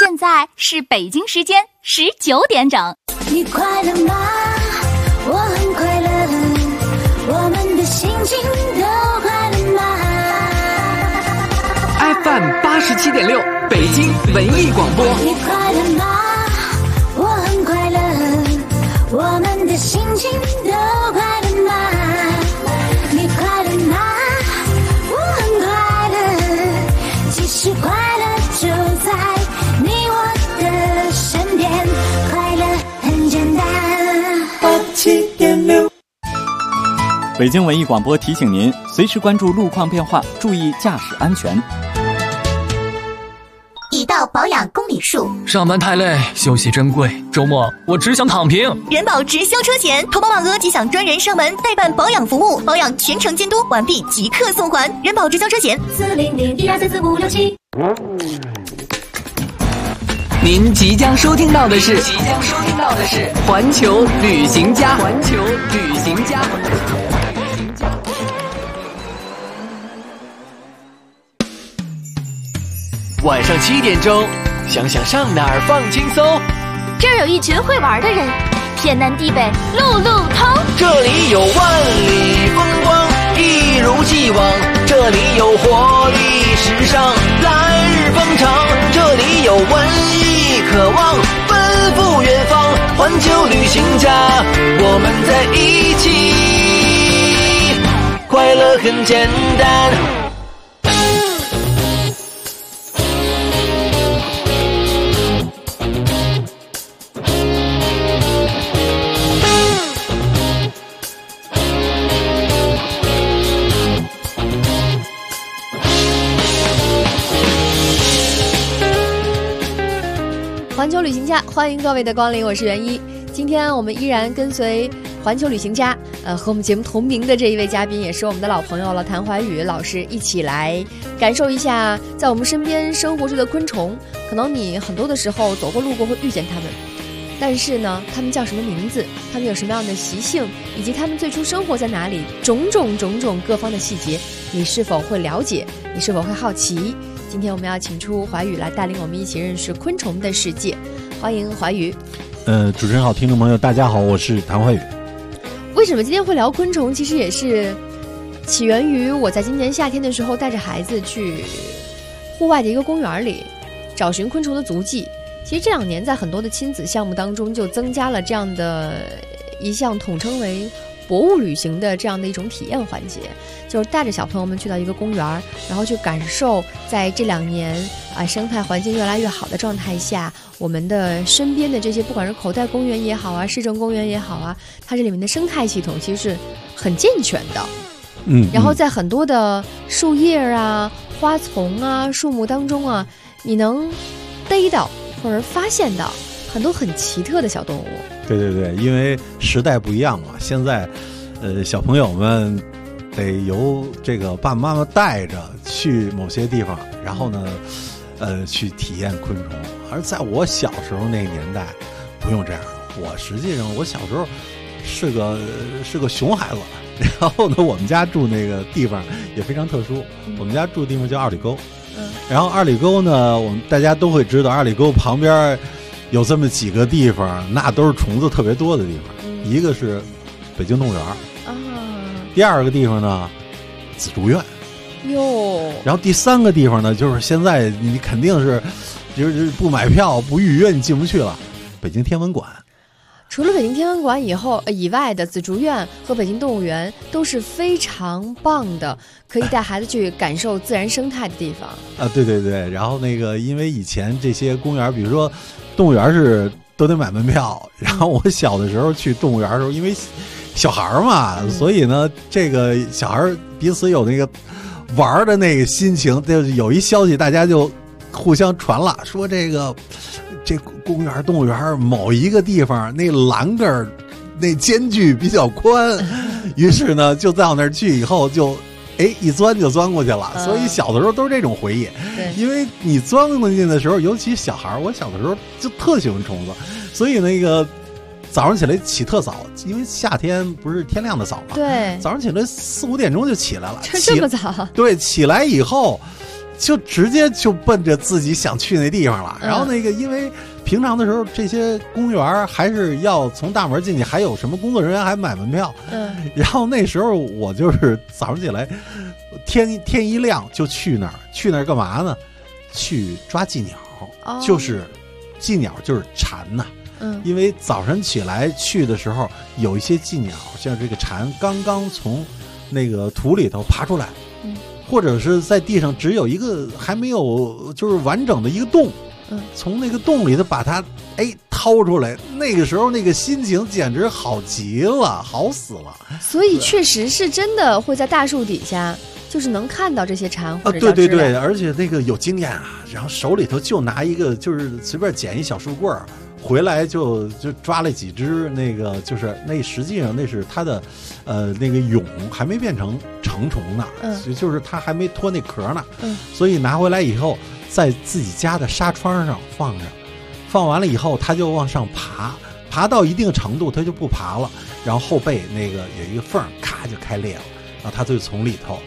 现在是北京时间19点整。 你快乐吗？我很快乐，我们的心情都快乐吗？ FM 87.6北京文艺广播。 你快乐吗？我很快乐，我们的心情都快乐吗？你快乐吗？我很快乐，其实快乐就在你我的身边，快乐很简单。87.6 北京文艺广播提醒您，随时关注路况变化，注意驾驶安全。 已到保养公里数， 上班太累，休息珍贵，周末我只想躺平。 人保直销车险，投保满额即享专人上门代办保养服务，保养全程监督，完毕即刻送还。人保直销车险 40012344567。 您即将收听到的是环球旅行家。晚上7点钟，想想上哪儿放轻松。 这儿有一群会玩的人，天南地北路路通。 这里有万里风光，一如既往。这里有活力时尚，来日方长。这里有文艺渴望，奔赴远方。环球旅行家，我们在一起，快乐很简单。 环球旅行家，欢迎各位的光临，我是袁一。今天我们依然跟随环球旅行家，和我们节目同名的这一位嘉宾，也是我们的老朋友了，谭怀宇老师，一起来感受一下在我们身边生活着的昆虫。可能你很多的时候走过路过会遇见它们，但是呢，它们叫什么名字？它们有什么样的习性？以及它们最初生活在哪里？种种各方的细节，你是否会了解？你是否会好奇？今天我们要请出怀宇来带领我们一起认识昆虫的世界，欢迎怀宇。 主持人好，听众朋友大家好，我是谭怀宇。 为什么今天会聊昆虫？其实也是起源于我在今年夏天的时候带着孩子去户外的一个公园里找寻昆虫的足迹。其实这2年在很多的亲子项目当中就增加了这样的一项统称为博物旅行的这样的一种体验环节，就是带着小朋友们去到一个公园，然后去感受在这2年生态环境越来越好的状态下，我们的身边的这些不管是口袋公园也好啊，市政公园也好啊，它这里面的生态系统其实是很健全的。然后在很多的树叶啊、花丛啊、树木当中啊，你能逮到或者发现到很多很奇特的小动物。 对，因为时代不一样嘛，现在小朋友们得由这个爸爸妈妈带着去某些地方，然后呢去体验昆虫。而在我小时候那个年代不用这样，我实际上我小时候是个熊孩子，然后呢我们家住那个地方也非常特殊，我们家住的地方叫二里沟。然后二里沟呢，我们大家都会知道，二里沟旁边有这么几个地方，那都是虫子特别多的地方。一个是北京动物园第2个地方呢紫竹院哟， 然后第3个地方呢，就是现在你肯定是就是不买票不预约你进不去了，北京天文馆。 除了北京天文馆以外的紫竹院和北京动物园都是非常棒的，可以带孩子去感受自然生态的地方啊。对，然后那个因为以前这些公园，比如说动物园是都得买门票，然后我小的时候去动物园的时候，因为小孩嘛，所以呢这个小孩彼此有那个玩的那个心情，就是有一消息大家就互相传了，说这公园动物园某一个地方那栏杆那间距比较宽，于是呢就到那儿去以后就一钻就钻过去了。所以小的时候都是这种回忆。因为你钻过去的时候，尤其小孩，我小的时候就特喜欢虫子，所以那个早上起来起特早，因为夏天不是天亮的早嘛。 对， 早上起来4、5点钟就起来了。 这么早？ 对，起来以后就直接就奔着自己想去那地方了。然后那个因为平常的时候这些公园还是要从大门进去，还有什么工作人员还买门票。然后那时候我就是早上起来天一亮就去那儿干嘛呢？去抓寄鸟。就是寄鸟就是蝉呐。因为早晨起来去的时候，有一些寄鸟，像这个蝉刚刚从那个土里头爬出来，或者是在地上只有一个还没有就是完整的一个洞，从那个洞里头把它掏出来，那个时候那个心情简直好极了，好死了。 所以确实是真的会在大树底下，就是能看到这些蝉或者对对对，而且那个有经验啊，然后手里头就拿一个就是随便捡一小树棍儿。回来就抓了几只，那个就是那实际上那是它的，那个蛹还没变成成虫呢，就是它还没脱那壳呢，所以拿回来以后在自己家的纱窗上放着，放完了以后它就往上爬到一定程度它就不爬了，然后后背那个有一个缝，咔就开裂了，然后它就从里头，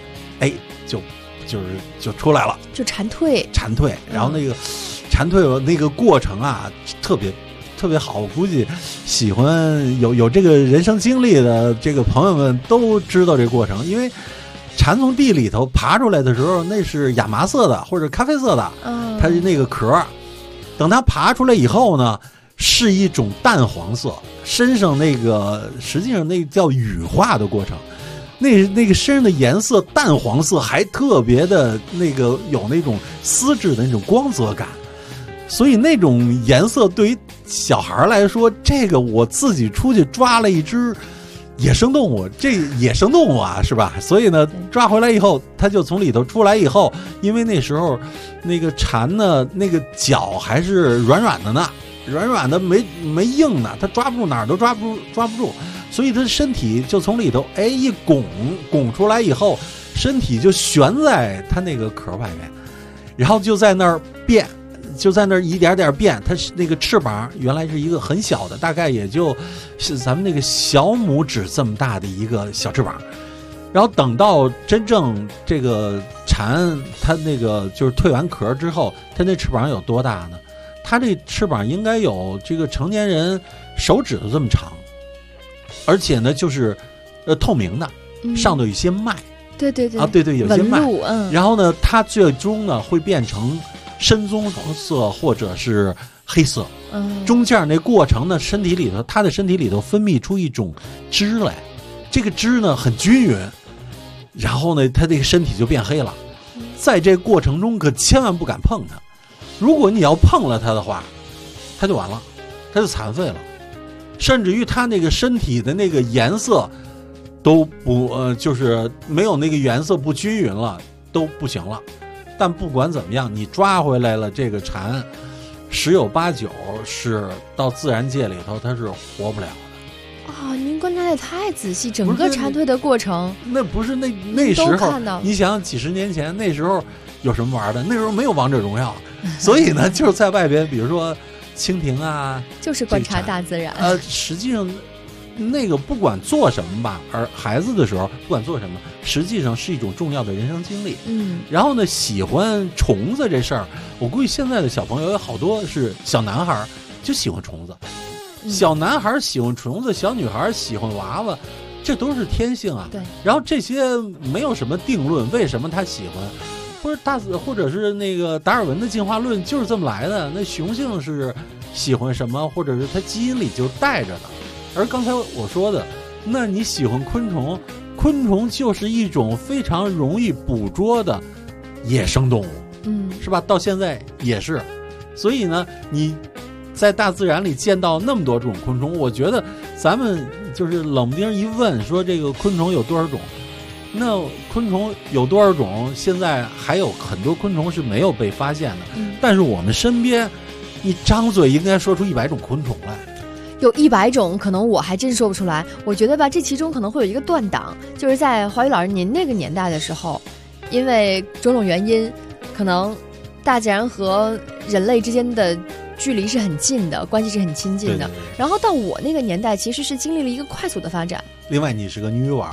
就出来了， 就蝉蜕， 然后那个。蝉蜕那个过程啊，特别好。我估计喜欢有这个人生经历的这个朋友们都知道这个过程，因为蝉从地里头爬出来的时候，那是亚麻色的或者咖啡色的，它是那个壳。等它爬出来以后呢，是一种淡黄色，身上那个实际上那叫羽化的过程。那个身上的颜色淡黄色，还特别的那个有那种丝质的那种光泽感。所以那种颜色对于小孩来说，这个我自己出去抓了一只野生动物，这野生动物啊，是吧？所以呢，抓回来以后，它就从里头出来以后，因为那时候那个蝉呢，那个脚还是软软的呢，软的没硬呢，它抓不住，哪儿都抓不住，所以它身体就从里头一拱出来以后，身体就悬在它那个壳外面，然后就在那儿变。就在那儿一点点变，它是那个翅膀原来是一个很小的，大概也就是咱们那个小拇指这么大的一个小翅膀，然后等到真正这个蝉它那个就是蜕完壳之后，它那翅膀有多大呢？它这翅膀应该有这个成年人手指头这么长，而且呢就是透明的，上头有一些脉， 对对有些脉，然后呢它最终呢会变成深棕黄色或者是黑色，中间那过程呢，它的身体里头分泌出一种汁来，这个汁呢很均匀，然后呢，它这个身体就变黑了。在这过程中可千万不敢碰它，如果你要碰了它的话，它就完了，它就残废了，甚至于它那个身体的那个颜色都不就是没有那个颜色不均匀了，都不行了。但不管怎么样，你抓回来了这个蝉，十有八九是到自然界里头它是活不了的。 您观察的太仔细，整个蝉蜕的过程， 那不是那时候，你想想几十年前那时候有什么玩的？那时候没有王者荣耀，所以呢，就是在外边，比如说蜻蜓啊， 就是观察大自然。 实际上。那个不管做什么吧，而孩子的时候不管做什么，实际上是一种重要的人生经历。然后呢，喜欢虫子这事儿，我估计现在的小朋友有好多是小男孩就喜欢虫子，小男孩喜欢虫子，小女孩喜欢娃娃，这都是天性啊。 对。 然后这些没有什么定论，为什么他喜欢，或者是那个达尔文的进化论就是这么来的。那雄性是喜欢什么，或者是他基因里就带着的。而刚才我说的，那你喜欢昆虫，昆虫就是一种非常容易捕捉的野生动物，是吧？到现在也是，所以呢，你在大自然里见到那么多种昆虫，我觉得咱们就是冷不丁一问说这个昆虫有多少种，那昆虫有多少种？现在还有很多昆虫是没有被发现的，但是我们身边，你张嘴应该说出100种昆虫来。 有100种，可能我还真说不出来。我觉得吧，这其中可能会有一个断档，就是在华宇老师您那个年代的时候，因为种种原因，可能大自然和人类之间的距离是很近的，关系是很亲近的。 对。 然后到我那个年代，其实是经历了一个快速的发展。 另外，你是个女娃，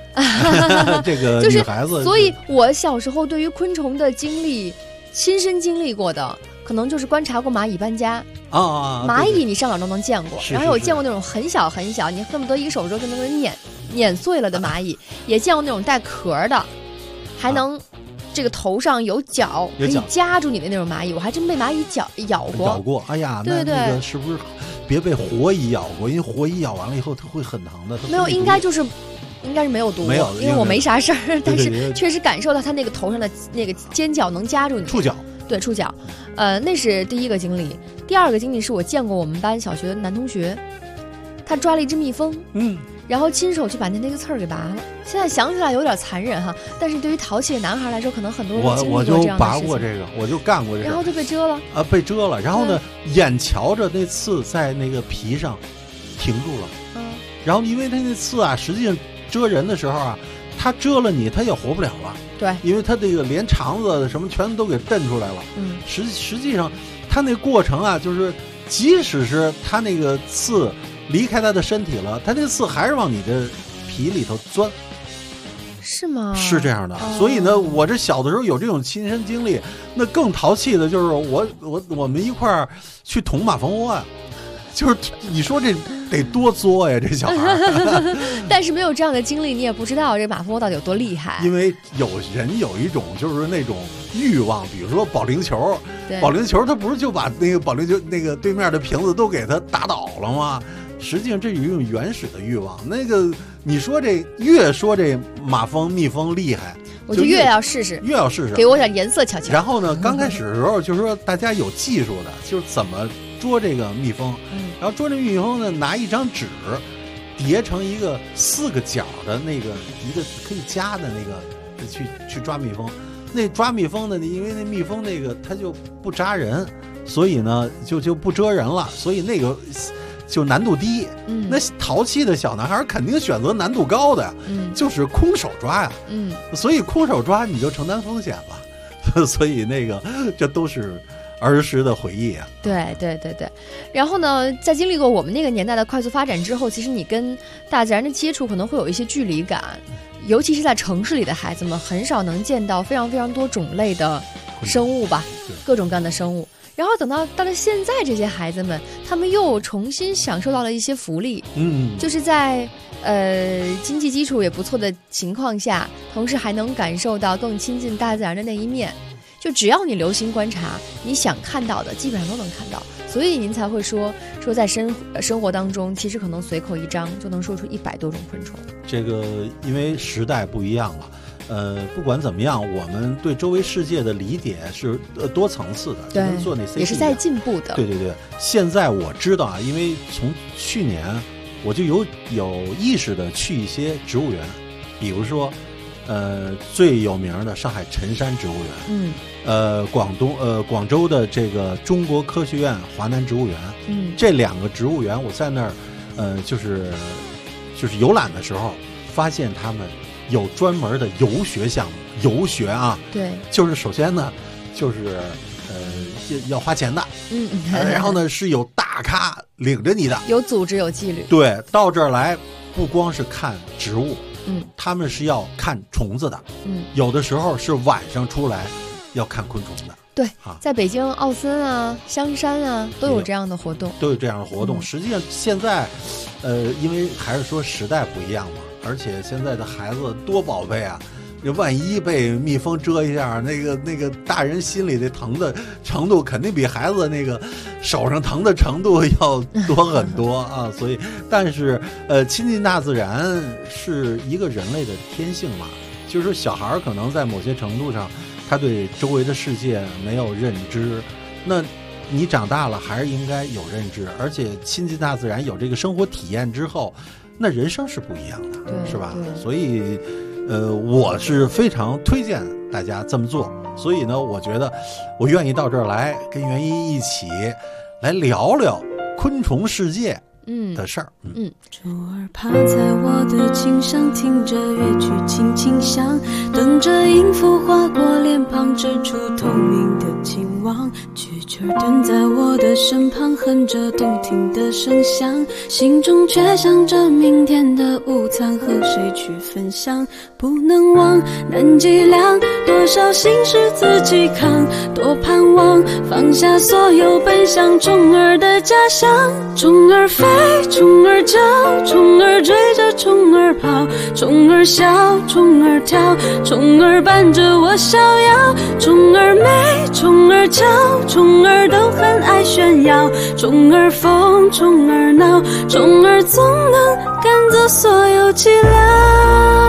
这个就是女孩子， 所以我小时候对于昆虫的经历，亲身经历过的，可能就是观察过蚂蚁搬家。蚂蚁你上哪儿都能见过，然后有见过那种很小很小，你恨不得一个手指头就能碾碎了的蚂蚁，也见过那种带壳的，还能这个头上有角可以夹住你的那种蚂蚁，我还真被蚂蚁咬过。 哎呀， 对对， 那个是不是别被活蚁咬过？因为活蚁咬完了以后，它会很疼的。 没有，应该是没有毒， 没有， 因为我没啥事儿，但是确实感受到它那个头上的那个尖角能夹住你。 触角， 对，触角。那是第一个经历。第二个经历是我见过我们班小学的男同学，他抓了一只蜜蜂，然后亲手去把那个刺儿给拔了。现在想起来有点残忍哈，但是对于淘气的男孩来说，可能很多人经历过这样的事情。 我就拔过这个，我就干过这个， 然后就被蛰了被蛰了。然后呢，眼瞧着那刺在那个皮上停住了，然后因为他那刺啊，实际上蛰人的时候啊，他蛰了你，他也活不了了。 对， 因为他这个连肠子什么全都给蹬出来了。实际上他那过程啊，就是即使是他那个刺离开他的身体了，他那刺还是往你这皮里头钻。 是吗？ 是这样的。所以呢，我这小的时候有这种亲身经历。那更淘气的就是我们一块儿去捅马蜂窝啊，就是你说这得多作呀，这小孩。 但是没有这样的经历，你也不知道这马蜂窝到底有多厉害。 因为有人有一种就是那种欲望，比如说保龄球，他不是就把那个保龄球那个对面的瓶子都给他打倒了吗？实际上这有一种原始的欲望。那个你说这越说这蜜蜂厉害， 我就越要试试，给我点颜色瞧瞧。 然后呢，刚开始的时候就是说大家有技术的，就是怎么捉这个蜜蜂。然后捉这蜜蜂呢，拿一张纸叠成一个4个角的那个一个可以夹的那个去抓蜜蜂。那抓蜜蜂的，因为那蜜蜂那个它就不扎人，所以呢就不蛰人了，所以那个就难度低。那淘气的小男孩肯定选择难度高的，就是空手抓呀。所以空手抓你就承担风险了。所以那个这都是儿时的回忆啊。 对。然后呢，在经历过我们那个年代的快速发展之后，其实你跟大自然的接触可能会有一些距离感，尤其是在城市里的孩子们很少能见到非常非常多种类的生物吧，各种各样的生物。然后等到了现在，这些孩子们他们又重新享受到了一些福利，就是在经济基础也不错的情况下，同时还能感受到更亲近大自然的那一面。就只要你留心观察，你想看到的基本上都能看到。所以您才会说在生活当中，其实可能随口一张就能说出100多种昆虫。 这个因为时代不一样了。不管怎么样，我们对周围世界的理解是多层次的， 对， 跟做那 CT 也是在进步的。 对。现在我知道啊，因为从去年我就有意识的去一些植物园，比如说最有名的上海辰山植物园，广州的这个中国科学院华南植物园，这2个植物园我在那儿就是游览的时候发现他们有专门的游学项目。游学啊， 对， 就是首先呢就是要花钱的，然后呢是有大咖领着你的， 有组织有纪律。 对，到这儿来不光是看植物，他们是要看虫子的，有的时候是晚上出来要看昆虫的。 对，在北京奥森啊、香山啊都有这样的活动， 实际上现在因为还是说时代不一样嘛，而且现在的孩子多宝贝啊，万一被蜜蜂蛰一下，那个大人心里的疼的程度肯定比孩子那个手上疼的程度要多很多啊。所以但是亲近大自然是一个人类的天性嘛，就是说小孩可能在某些程度上他对周围的世界没有认知，那你长大了还是应该有认知，而且亲近大自然有这个生活体验之后，那人生是不一样的，是吧？所以我是非常推荐大家这么做。所以呢，我觉得我愿意到这儿来跟袁一起来聊聊昆虫世界的事儿。 虫儿趴在我的颈上，听着乐曲轻轻响，等着音符划过脸庞，织出透明的情网。蛐蛐儿蹲在我的身旁，哼着动听的声响，心中却想着明天的午餐和谁去分享。不能忘，难计量，多少心事自己扛，多盼望放下所有奔向虫儿的家乡。虫儿飞，虫儿叫，虫儿追着虫儿跑，虫儿笑，虫儿跳，虫儿伴着我逍遥。虫儿美，虫儿俏，虫儿都很爱炫耀。虫儿疯，虫儿闹，虫儿总能赶走所有寂寥。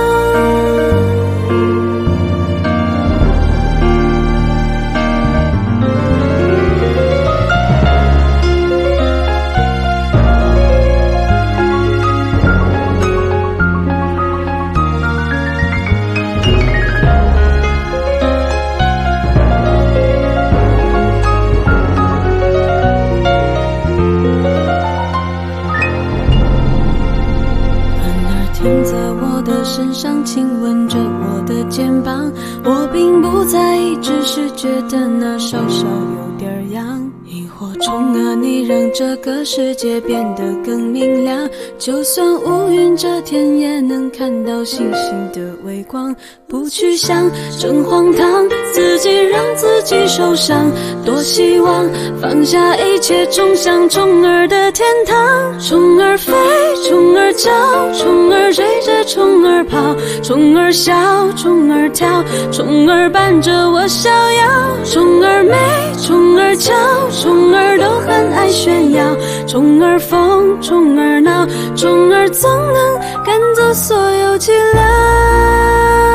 身上亲吻着我的肩膀，我并不在意，只是觉得那稍稍有点痒。萤火虫啊，你让这个世界变得更明亮，就算乌云遮天也能看到星星的微光。不去想真荒唐，自己让自己受伤，多希望放下一切，冲向虫儿的天堂。虫儿飞，虫儿叫，虫儿追着虫儿跑，虫儿笑，虫儿跳，虫儿伴着我逍遥。虫儿美，虫儿俏，虫儿都很爱炫耀。虫儿疯，虫儿闹，虫儿总能赶走所有寂寥。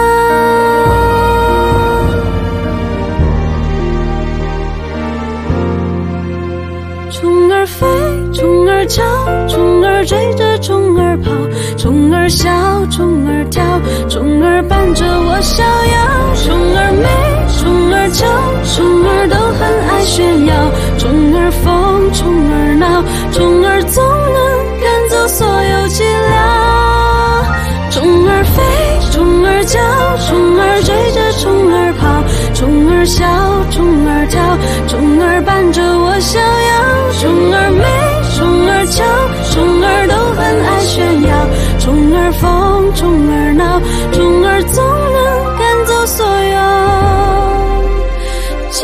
虫儿飞，虫儿叫，虫儿追着虫儿跑，虫儿笑，虫儿跳，虫儿伴着我逍遥。虫儿美，虫儿俏，虫儿都很爱炫耀。虫儿疯，虫儿闹，虫儿总能赶走所有寂寥。虫儿飞，虫儿叫，虫儿追着虫儿跑，虫儿笑，虫儿跳，虫儿伴着我逍遥。虫儿美，虫儿俏，虫儿都很爱炫耀。虫儿疯，虫儿闹，虫儿总能赶走所有寂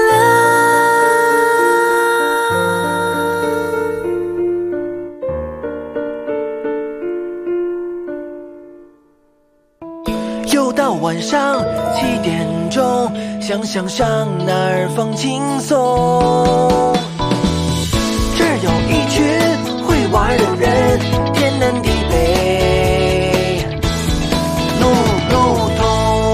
寥。又到晚上7点钟，想想上哪儿放轻松。这儿有一群会玩的人，天南地北，路路通。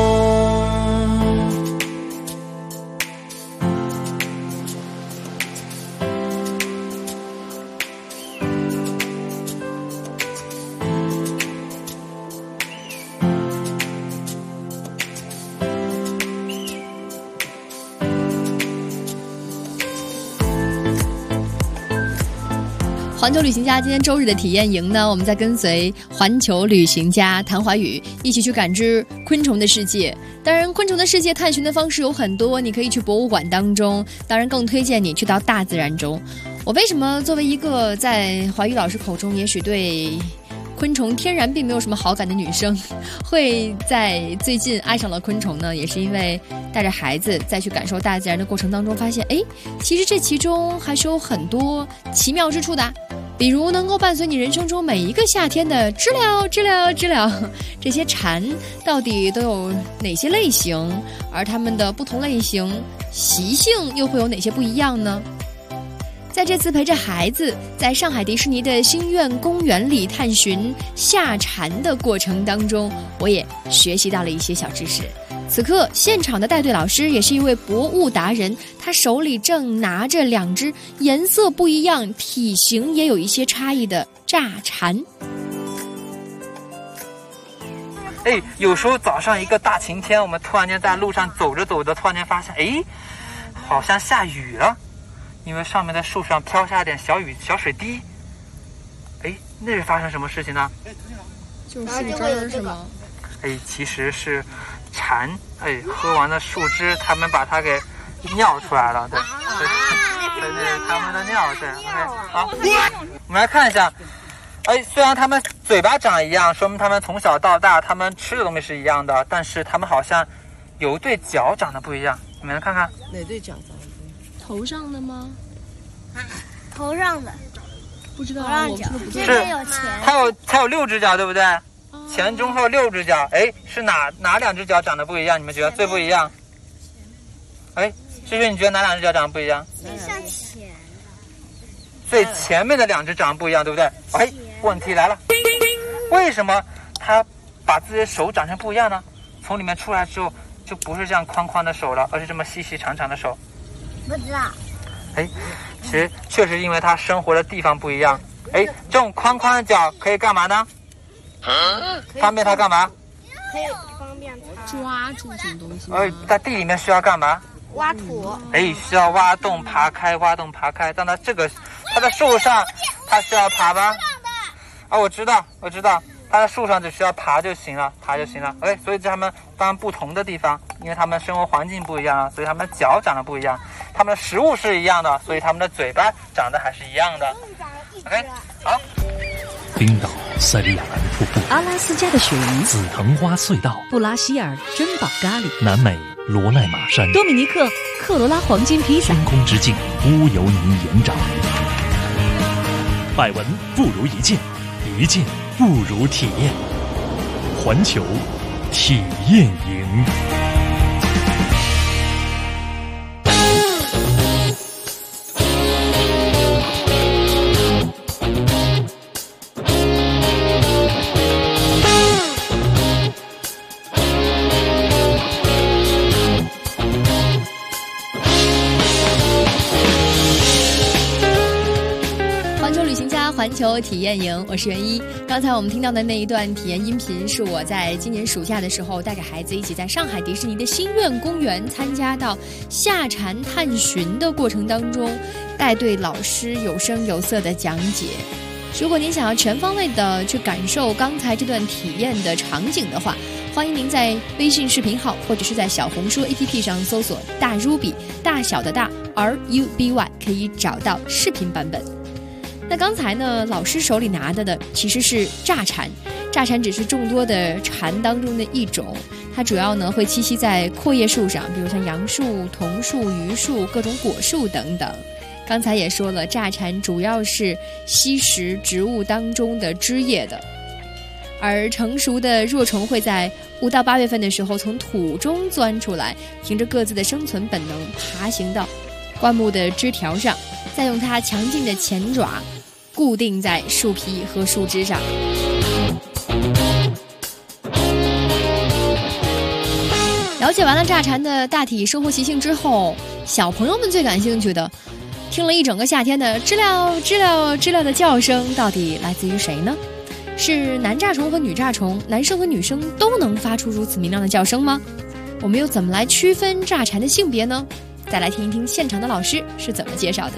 环球旅行家今天周日的体验营呢，我们在跟随环球旅行家谭怀宇一起去感知昆虫的世界。当然，昆虫的世界探寻的方式有很多，你可以去博物馆当中，当然更推荐你去到大自然中。我为什么作为一个在怀宇老师口中也许对昆虫天然并没有什么好感的女生，会在最近爱上了昆虫呢？也是因为带着孩子再去感受大自然的过程当中，发现其实这其中还是有很多奇妙之处的。比如能够伴随你人生中每一个夏天的知了，这些蝉到底都有哪些类型？而它们的不同类型习性又会有哪些不一样呢？在这次陪着孩子在上海迪士尼的星愿公园里探寻夏蝉的过程当中，我也学习到了一些小知识。此刻现场的带队老师也是一位博物达人，他手里正拿着2只颜色不一样、体型也有一些差异的炸蝉。 有时候早上一个大晴天，我们突然间在路上走着走着，突然间发现好像下雨了，因为上面的树上飘下点小水滴， 那是发生什么事情呢？ 就是树枝是吗？ 哎，其实是蝉，哎，喝完了树枝，它们把它给尿出来了，对，这是它们的尿，对 ，OK， 好，我们来看一下，哎，虽然它们嘴巴长一样，说明它们从小到大，它们吃的东西是一样的，但是它们好像有一对角长得不一样，你们来看看， 哪对角长得不一样？ 头上的吗？ 头上的。 不知道，我说的不对。 是，它有6只脚，对不对？前中后6只脚，哎，是哪2只脚长得不一样？你们觉得最不一样？哎，诗诗，你觉得哪2只脚长得不一样？ 最向前。 最前面的2只长得不一样，对不对？哎，问题来了，为什么它把自己的手长成不一样呢？从里面出来之后，就不是这样宽宽的手了，而是这么细细长长的手。 不知道。 哎，其实确实因为它生活的地方不一样。哎，这种宽宽的脚可以干嘛呢？方便它干嘛？ 可以方便它抓住什么东西？ 哎，在地里面需要干嘛？ 挖土。 哎，需要挖洞爬开，挖洞爬开。但它在树上，它需要爬吗？啊，我知道，它在树上只需要爬就行了。哎，所以它们当然不同的地方，因为它们生活环境不一样啊，所以它们的脚长得不一样。它们的食物是一样的，所以它们的嘴巴长得还是一样的。OK， 好。 冰岛塞里亚兰瀑布， 阿拉斯加的雪梨， 紫藤花隧道， 布拉希尔珍宝咖喱， 南美罗奈马山， 多米尼克克罗拉黄金披萨， 天空之境乌尤尼盐沼。百闻不如一见，一见不如体验。环球体验营。 环球体验营，我是袁一。刚才我们听到的那一段体验音频，是我在今年暑假的时候带着孩子一起在上海迪士尼的新苑公园参加到夏蝉探寻的过程当中，带队老师有声有色的讲解。如果您想要全方位的去感受刚才这段体验的场景的话，欢迎您在微信视频号或者是在小红书 APP 上搜索大 Ruby 大小的大 RUBY， 可以找到视频版本。那刚才呢，老师手里拿的其实是乍蝉，乍蝉只是众多的蝉当中的一种，它主要呢会栖息在阔叶树上，比如像杨树、桐树、榆树、各种果树等等。刚才也说了，乍蝉主要是吸食植物当中的枝叶的，而成熟的若虫会在5到8月份的时候从土中钻出来，凭着各自的生存本能爬行到灌木的枝条上，再用它强劲的前爪固定在树皮和树枝上。了解完了乍蝉的大体生活习性之后，小朋友们最感兴趣的，听了一整个夏天的知了知了知了的叫声，到底来自于谁呢？是男乍虫和女乍虫，男生和女生都能发出如此明亮的叫声吗？我们又怎么来区分乍蝉的性别呢？再来听一听现场的老师是怎么介绍的。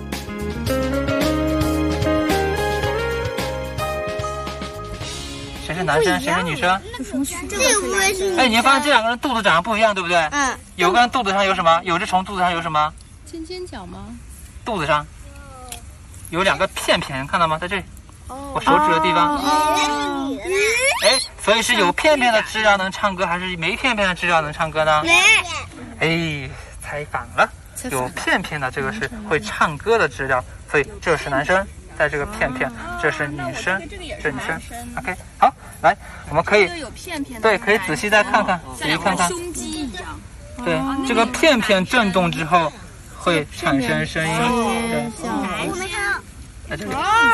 谁是男生，谁是女生？ 这个不会是。 哎，你发现这2个人肚子长得不一样，对不对？ 嗯。 有个人肚子上有什么？有只虫肚子上有什么？ 尖尖角吗？ 肚子上有2个片片，看到吗？在这里，我手指的地方。哎，所以是有片片的知了能唱歌，还是没片片的知了能唱歌呢？ 没。 哎，猜反了，有片片的这个是会唱歌的知了，所以这是男生。在这个片片，这是女生，这是女生。OK， 好，来，我们可以对，可以仔细再看看，仔细看看， 胸肌一样。 对，这个片片震动之后会产生声音。对， 我没看到。 在这里。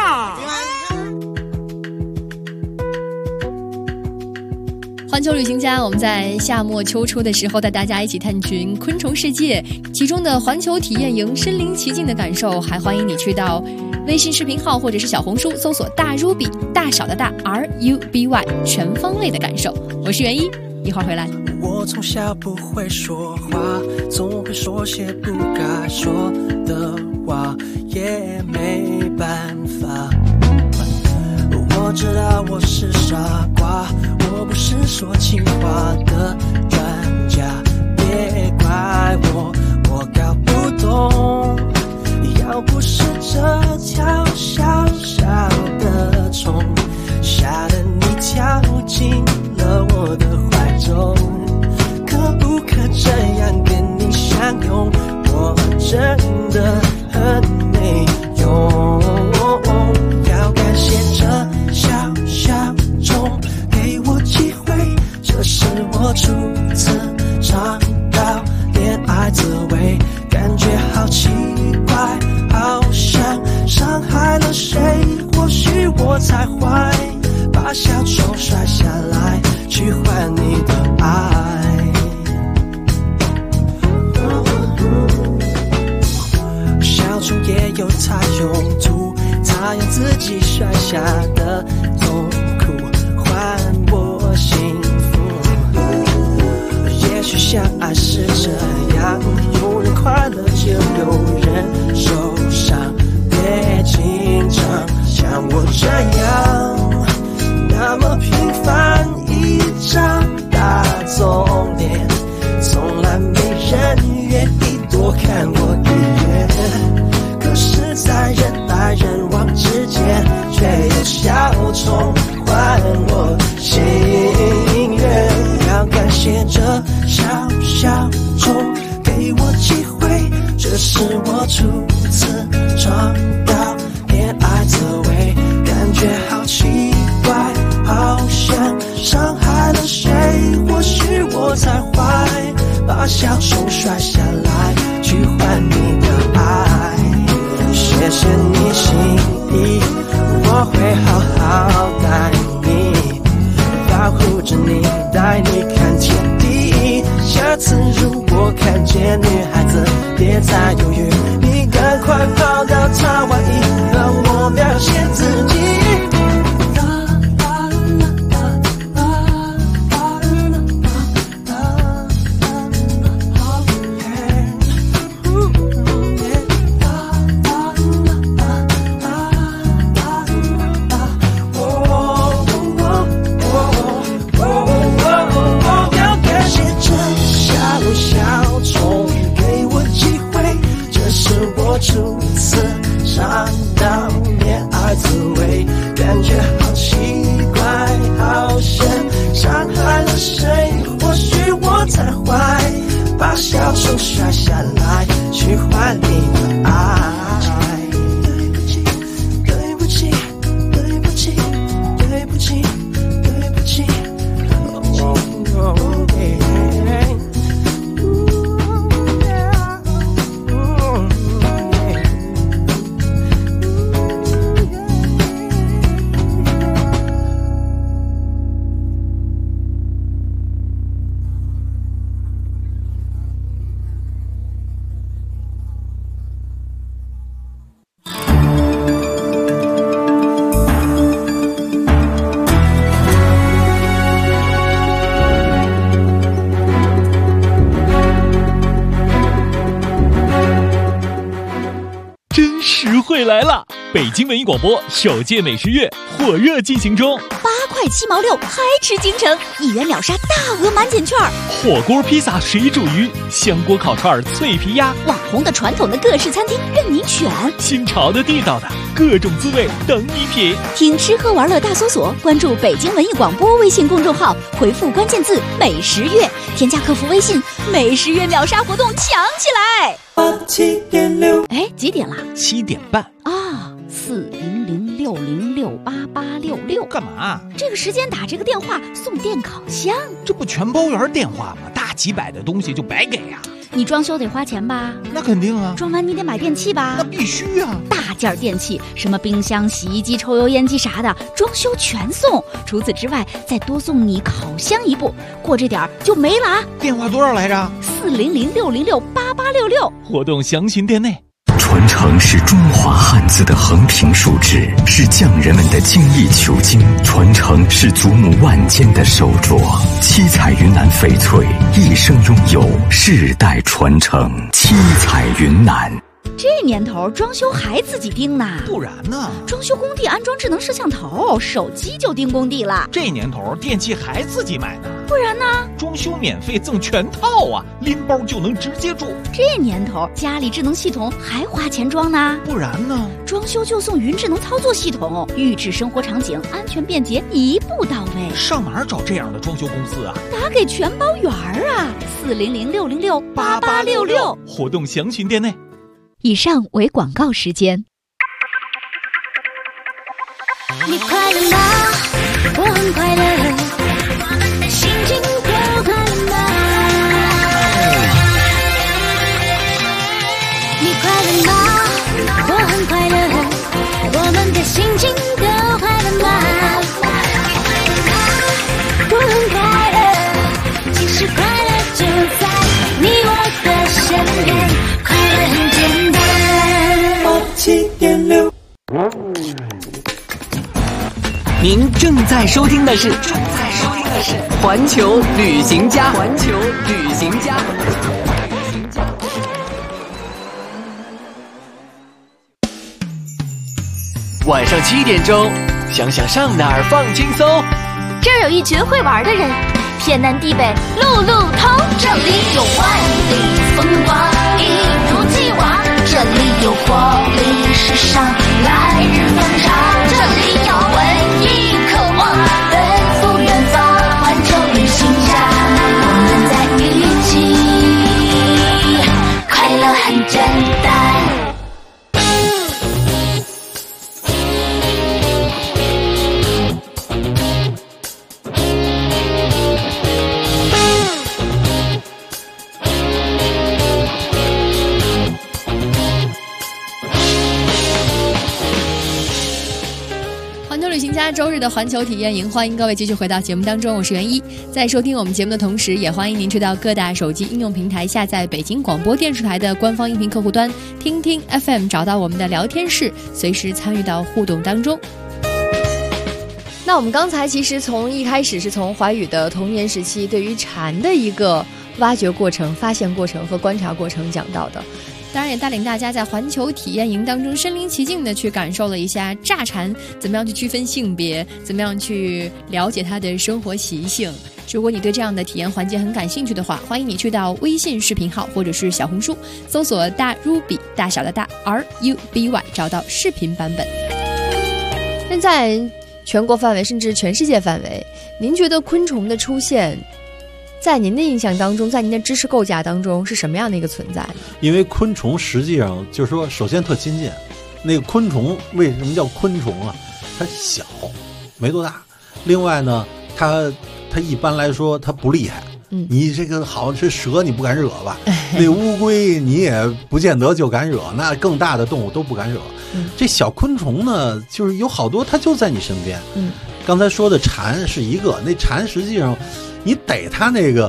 环球旅行家，我们在夏末秋初的时候带大家一起探寻昆虫世界，其中的环球体验营身临其境的感受，还欢迎你去到微信视频号或者是小红书搜索大 Ruby 大小的大 RUBY， 全方位的感受。我是袁一，一会儿回来。 我从小不会说话，总会说些不该说的话，也没办法。 要不是这条小小的虫，吓得你跳进了我的怀中，可不可这样跟你相拥？我真的很没用，要感谢这小小虫给我机会，这是我初次尝到恋爱滋味，感觉好奇怪，好像伤害了谁，或许我才坏，把小虫摔下来去换你的爱。小虫也有它用途，它用自己摔下的痛苦换我幸福。也许相爱是这样，有人快乐就有人受伤，别紧张，像我这样那么平凡一张大众脸，从来没人愿意多看我一眼，可是在人来人往之间，却有小虫换我心愿。要感谢这小小虫给我机会，这是我初次尝到恋爱滋味，感觉好奇怪，好像伤害了谁，或许我才坏，把小虫摔下来去换你的爱。谢谢你心意，我会好好待你，保护着你，带你看天地。下次如果看见女孩子，别再犹豫，你赶快跑到她怀里，让我表现自己。初次尝到恋爱滋味，感觉好奇怪，好像伤害了谁，或许我才坏，把小虫摔下来去换你的爱。对不起，对不起，对不起，对不起，对不起。 会来了！北京文艺广播首届美食月火热进行中 ，8块7毛6，嗨吃京城，1元秒杀大额满减券， 火锅、披萨、水煮鱼、香锅、烤串、脆皮鸭， 网红的、传统的各式餐厅任你选， 新潮的、地道的各种滋味等你品。 听吃喝玩乐大搜索，关注北京文艺广播微信公众号，回复关键字“美食月”，添加客服微信，美食月秒杀活动抢起来！7.6，哎，几点了 ？7点半啊！40060688866， 干嘛？ 这个时间打这个电话送电烤箱， 这不全包圆电话吗？大几百的东西就白给呀！ 你装修得花钱吧？ 那肯定啊！ 装完你得买电器吧？ 那必须啊！ 大件电器，什么冰箱、洗衣机、抽油烟机啥的，装修全送。除此之外，再多送你烤箱一部，过这点就没了啊！ 电话多少来着 ？40060688866。 活动详询店内。 传承是中华汉字的横平竖直，是匠人们的精益求精；传承是祖母万间的手镯。七彩云南翡翠一生拥有，世代传承。七彩云南。 这年头装修还自己盯呢， 不然呢？ 装修工地安装智能摄像头，手机就盯工地了。 这年头电器还自己买呢， 不然呢？ 装修免费赠全套啊，拎包就能直接住。 这年头家里智能系统还花钱装呢， 不然呢？ 装修就送云智能操作系统，预制生活场景，安全便捷，一步到位。 上哪儿找这样的装修公司啊？ 打给全包圆啊，400-606-8866， 活动详询店内。 以上为广告时间。 你快乐吗？我很快乐，心情都快乐吗？你快乐吗？我很快乐，我们的心情都快乐吗？我很快乐，其实快乐就在你我的身边，快乐很简单。87.6。 您正在收听的是环球旅行家。晚上7点钟，想想上哪儿放轻松。 这儿有一群会玩的人，天南地北路路通。这里有万里风光，一如既往。这里有活力时尚，来日方长。这里有文艺渴望，奔赴远方。环球旅行家，我们在一起，快乐很简单。 旅行家周日的环球体验营，欢迎各位继续回到节目当中，我是袁一。在收听我们节目的同时，也欢迎您去到各大手机应用平台下载北京广播电视台的官方音频客户端听听 FM， 找到我们的聊天室，随时参与到互动当中。那我们刚才其实从一开始是从怀宇的童年时期对于蝉的一个挖掘过程、发现过程和观察过程讲到的，当然也带领大家在环球体验营当中身临其境的去感受了一下乍蝉怎么样去区分性别，怎么样去了解它的生活习性。如果你对这样的体验环节很感兴趣的话，欢迎你去到微信视频号或者是小红书搜索大 Ruby 大小的大 RUBY， 找到视频版本。现在全国范围甚至全世界范围，您觉得昆虫的出现在您的印象当中，在您的知识构架当中是什么样的一个存在？ 因为昆虫实际上就是说，首先特亲近。那个昆虫为什么叫昆虫啊？它小，没多大。另外呢，它一般来说它不厉害。你这个好是蛇，你不敢惹吧？那乌龟你也不见得就敢惹，那更大的动物都不敢惹。这小昆虫呢，就是有好多它就在你身边。刚才说的蝉是一个，那蝉实际上你逮它那个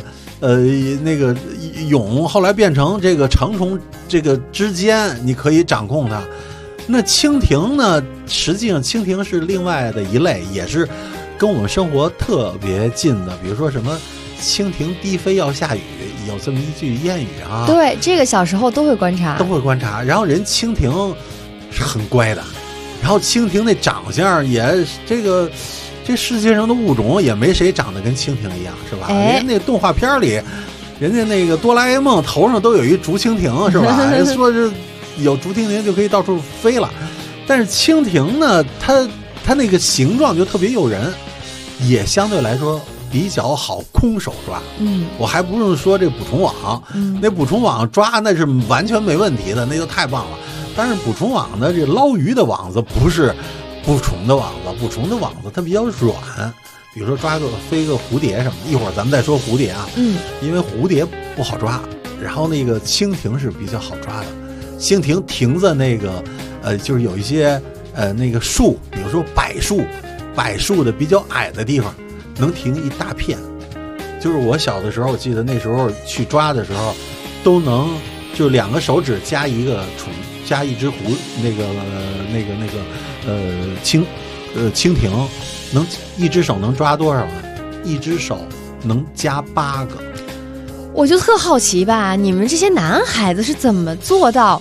蛹，后来变成这个成虫，这个之间你可以掌控它。那蜻蜓呢，实际上蜻蜓是另外的一类，也是跟我们生活特别近的。比如说什么蜻蜓低飞要下雨，有这么一句谚语啊。 对，这个小时候都会观察。 然后人蜻蜓是很乖的，然后蜻蜓那长相也这世界上的物种也没谁长得跟蜻蜓一样，是吧？人家那动画片里，人家那个哆啦 A 梦头上都有一竹蜻蜓，是吧？人说是有竹蜻蜓就可以到处飞了。但是蜻蜓呢，它那个形状就特别诱人，也相对来说比较好空手抓。我还不用说这捕虫网，那捕虫网抓那是完全没问题的，那就太棒了。但是捕虫网的这捞鱼的网子不是捕虫的网子，捕虫的网子它比较软，比如说飞个蝴蝶什么的，一会儿咱们再说蝴蝶啊。因为蝴蝶不好抓，然后那个蜻蜓是比较好抓的。蜻蜓停在那个就是有一些那个树，比如说柏树的比较矮的地方，能停一大片。就是我小的时候，我记得那时候去抓的时候，都能就2个手指加一个虫，加一只蜻蜓，能一只手能抓多少呢？一只手能加8个。 我就特好奇吧，你们这些男孩子是怎么做到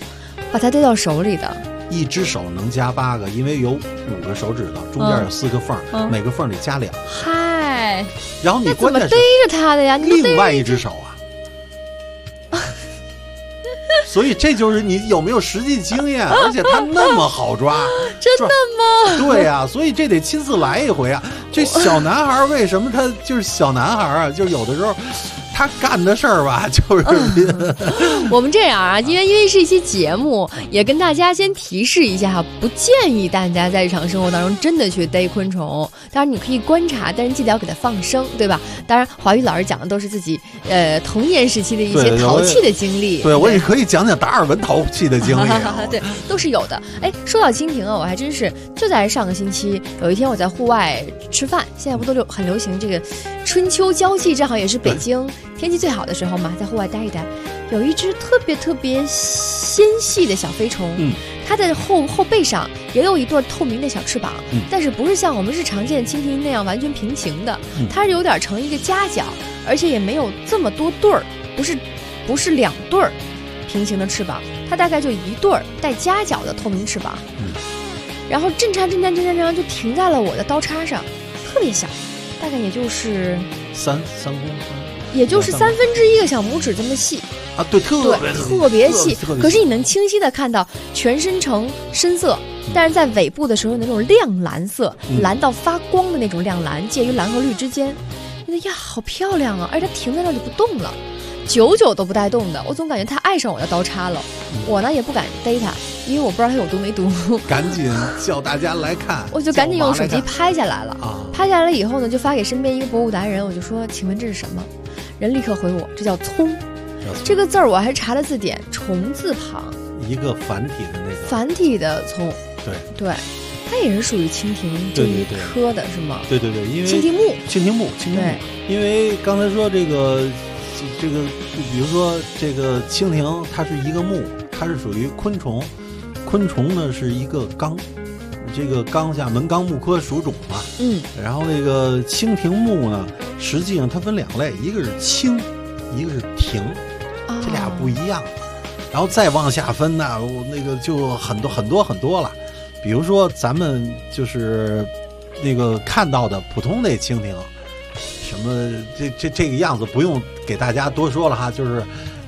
把它逮到手里的。 一只手能夹8个，因为有5个手指头，中间有4个缝，每个缝里夹2。 嗨， 然后你关键是逮着它的呀？你另外一只手啊。所以这就是你有没有实际经验，而且它那么好抓， 真的吗？ 对呀，所以这得亲自来一回啊。这小男孩为什么他就是小男孩啊？就有的时候。他干的事儿吧，就是、 我们这样啊，因为是一期节目，也跟大家先提示一下哈，不建议大家在日常生活当中真的去逮昆虫。当然你可以观察，但是记得要给它放生，对吧？当然，华语老师讲的都是自己童年时期的一些淘气的经历。 对，我也可以讲讲达尔文淘气的经历、 对，都是有的。哎，说到蜻蜓啊，我还真是就在上个星期有一天我在户外吃饭，现在不都很流行这个春秋交际，正好也是北京。天气最好的时候嘛，在户外待一待，有一只特别纤细的小飞虫，它的后背上也有一对透明的小翅膀，但是不是像我们日常见蜻蜓那样完全平行的，它是有点成一个夹角，而且也没有这么多对儿，不是2对儿平行的翅膀，它大概就1对儿带夹角的透明翅膀，然后震颤就停在了我的刀叉上，特别小，大概也就是 3公分。 也就是1/3个小拇指这么细啊，对，特别细。可是你能清晰的看到全身呈深色，但是在尾部的时候那种亮蓝色，蓝到发光的那种亮蓝，介于蓝和绿之间。觉得呀，好漂亮啊！而且它停在那里不动了，久都不带动的。我总感觉它爱上我的刀叉了。我呢也不敢逮它，因为我不知道它有毒没毒。 赶紧叫大家来看， 我就赶紧用手机拍下来了。拍下来了以后呢，就发给身边一个博物达人，我就说：“请问这是什么？”人立刻回我，这叫葱。这个字儿我还查了字典，虫字旁， 一个繁体的那个繁体的葱。对，它也是属于蜻蜓这一科的，是吗？ 对，因为蜻蜓目。因为刚才说这个，比如说这个蜻蜓，它是一个目，它是属于昆虫。昆虫呢是一个纲，这个纲下门纲目科属种嘛。然后那个蜻蜓目呢，实际上它分2类，一个是蜻，一个是蜓，这俩不一样。然后再往下分呢，那个就很多了。比如说咱们就是那个看到的普通那蜻蜓，什么这个样子不用给大家多说了哈，就是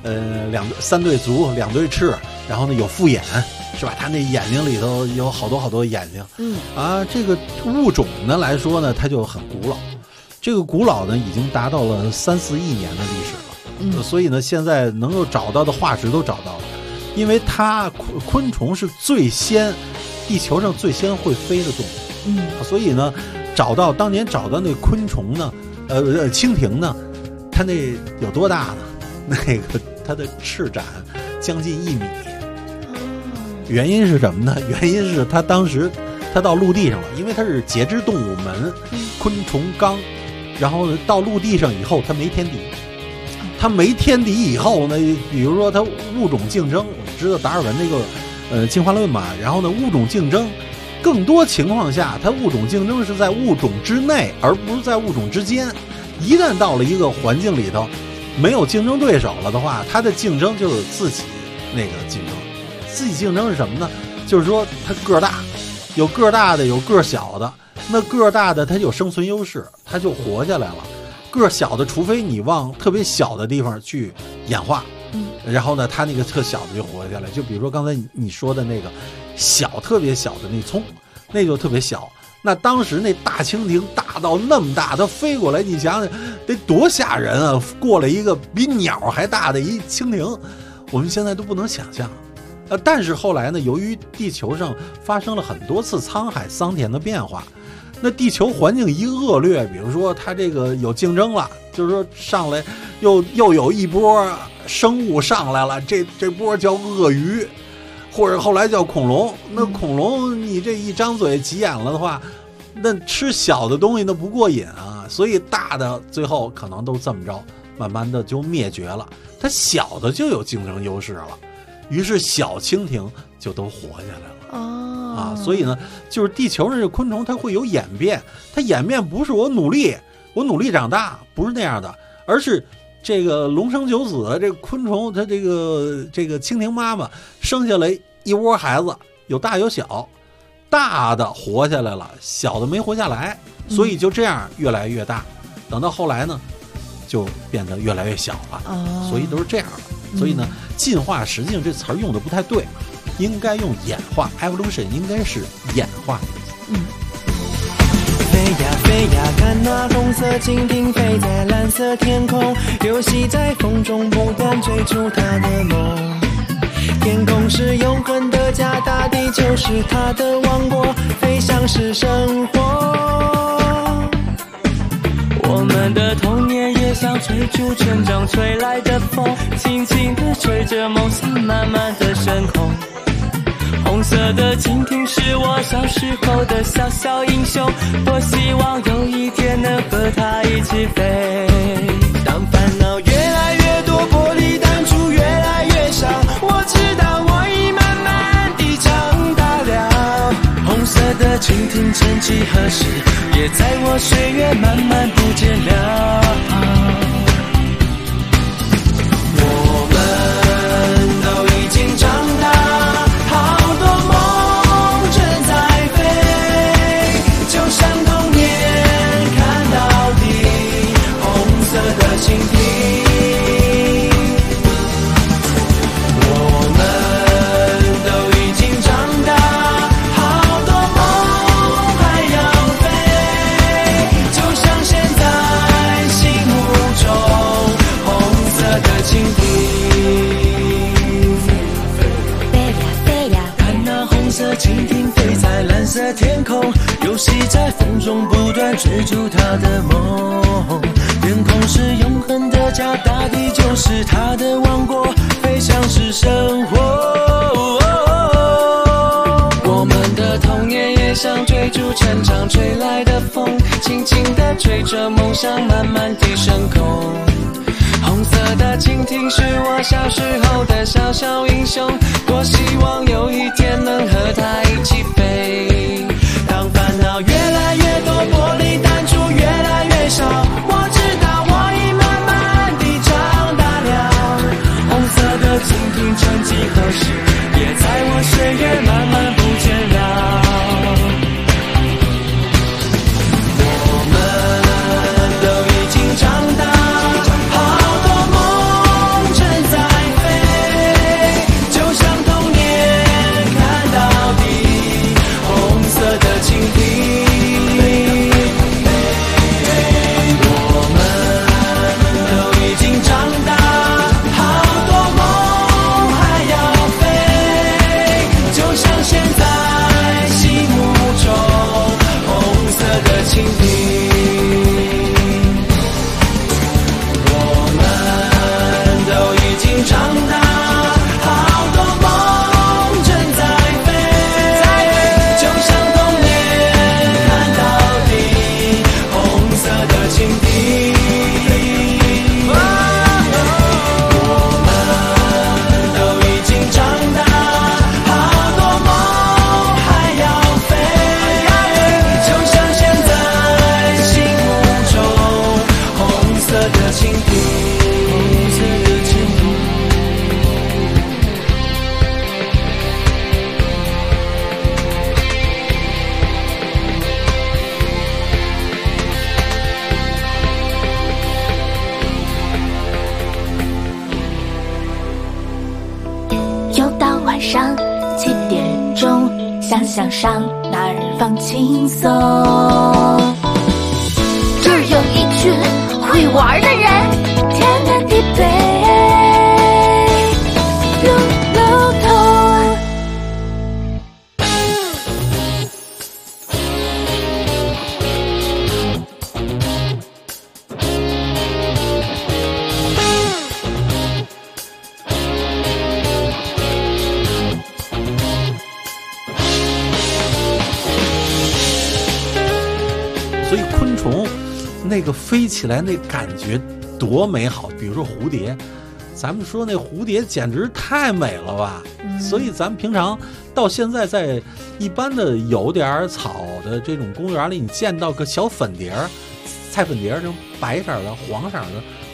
3对足，2对翅，然后呢有复眼，是吧？它那眼睛里头有好多眼睛。这个物种呢来说呢，它就很古老。这个古老呢已经达到了3-4亿年的历史了。所以呢，现在能够找到的化石都找到了，因为它昆虫是地球上最先会飞的动物。所以呢，当年找到那昆虫呢，蜻蜓呢，它那有多大呢？那个它的翅展将近1米。原因是什么呢？原因是它当时它到陆地上了，因为它是节肢动物门，昆虫纲，然后呢到陆地上以后它没天敌。它没天敌以后呢，比如说它物种竞争，我们知道达尔文那个进化论嘛，然后呢物种竞争，更多情况下它物种竞争是在物种之内，而不是在物种之间。一旦到了一个环境里头没有竞争对手了的话，它的竞争就是自己那个竞争。自己竞争是什么呢？就是说它个儿大，有个儿大的，有个儿小的。那个儿大的它有生存优势，它就活下来了。个儿小的，除非你往特别小的地方去演化，然后呢，它那个特小的就活下来。就比如说刚才你说的那个特别小的那葱，那就特别小。那当时那大蜻蜓大到那么大，它飞过来，你想想得多吓人啊！过来一个比鸟还大的一蜻蜓，我们现在都不能想象。但是后来呢，由于地球上发生了很多次沧海桑田的变化，那地球环境一恶劣，比如说它这个有竞争了，就是说上来又有一波生物上来了，这波叫鳄鱼，或者后来叫恐龙。那恐龙你这一张嘴急眼了的话，那吃小的东西那不过瘾啊，所以大的最后可能都这么着，慢慢的就灭绝了。它小的就有竞争优势了，于是小蜻蜓就都活下来了。所以呢，就是地球上这个昆虫它会有演变，它演变不是我努力长大，不是那样的，而是这个龙生九子，这个昆虫它这个蜻蜓妈妈生下来一窝孩子，有大有小，大的活下来了，小的没活下来，所以就这样越来越大，等到后来呢，就变得越来越小了，所以都是这样的。所以呢，进化实际上这词儿用的不太对，应该用演化 ，evolution 应该是演化。 飞呀飞呀，看那红色蜻蜓飞在蓝色天空，游戏在风中不断追逐它的梦。天空是永恒的家，大地就是它的王国，飞翔是生活。 我们的童年也像追逐成长吹来的风，轻轻地吹着梦想慢慢的升空。红色的蜻蜓是我小时候的小小英雄，多希望有一天能和它一起飞。 当烦恼越来越多，玻璃弹珠越来越少，我知道我已慢慢地长大了。 红色的蜻蜓曾几何时也在我岁月慢慢不见了。 我们都已经长大，好多梦正在飞，就像童年看到底，红色的蜻蜓。我们都已经长大，好多梦还要飞，就像现在心目中红色的蜻蜓。红色蜻蜓飞在蓝色天空，游戏在风中不断追逐它的梦。天空是永恒的家，大地就是它的王国，飞翔是生活。 我们的童年也像追逐成长吹来的风，轻轻地吹着梦想慢慢地升空。红色的蜻蜓是我小时候的小小英雄，多希望有一天能和它一起飞。 当烦恼越来越多，玻璃弹珠越来越少，我知道我已慢慢地长大了。 红色的蜻蜓曾几何时也在我岁月慢慢不见了。 我们都已经长大， 上7点钟，想想上哪儿放轻松。这儿有一群会玩的人，天南地北，路路通。 所以昆虫那个飞起来那感觉多美好，比如说蝴蝶，咱们说那蝴蝶简直太美了吧，所以咱们平常到现在在一般的有点草的这种公园里，你见到个小粉蝶儿、菜粉蝶儿，这种白色的、黄色的，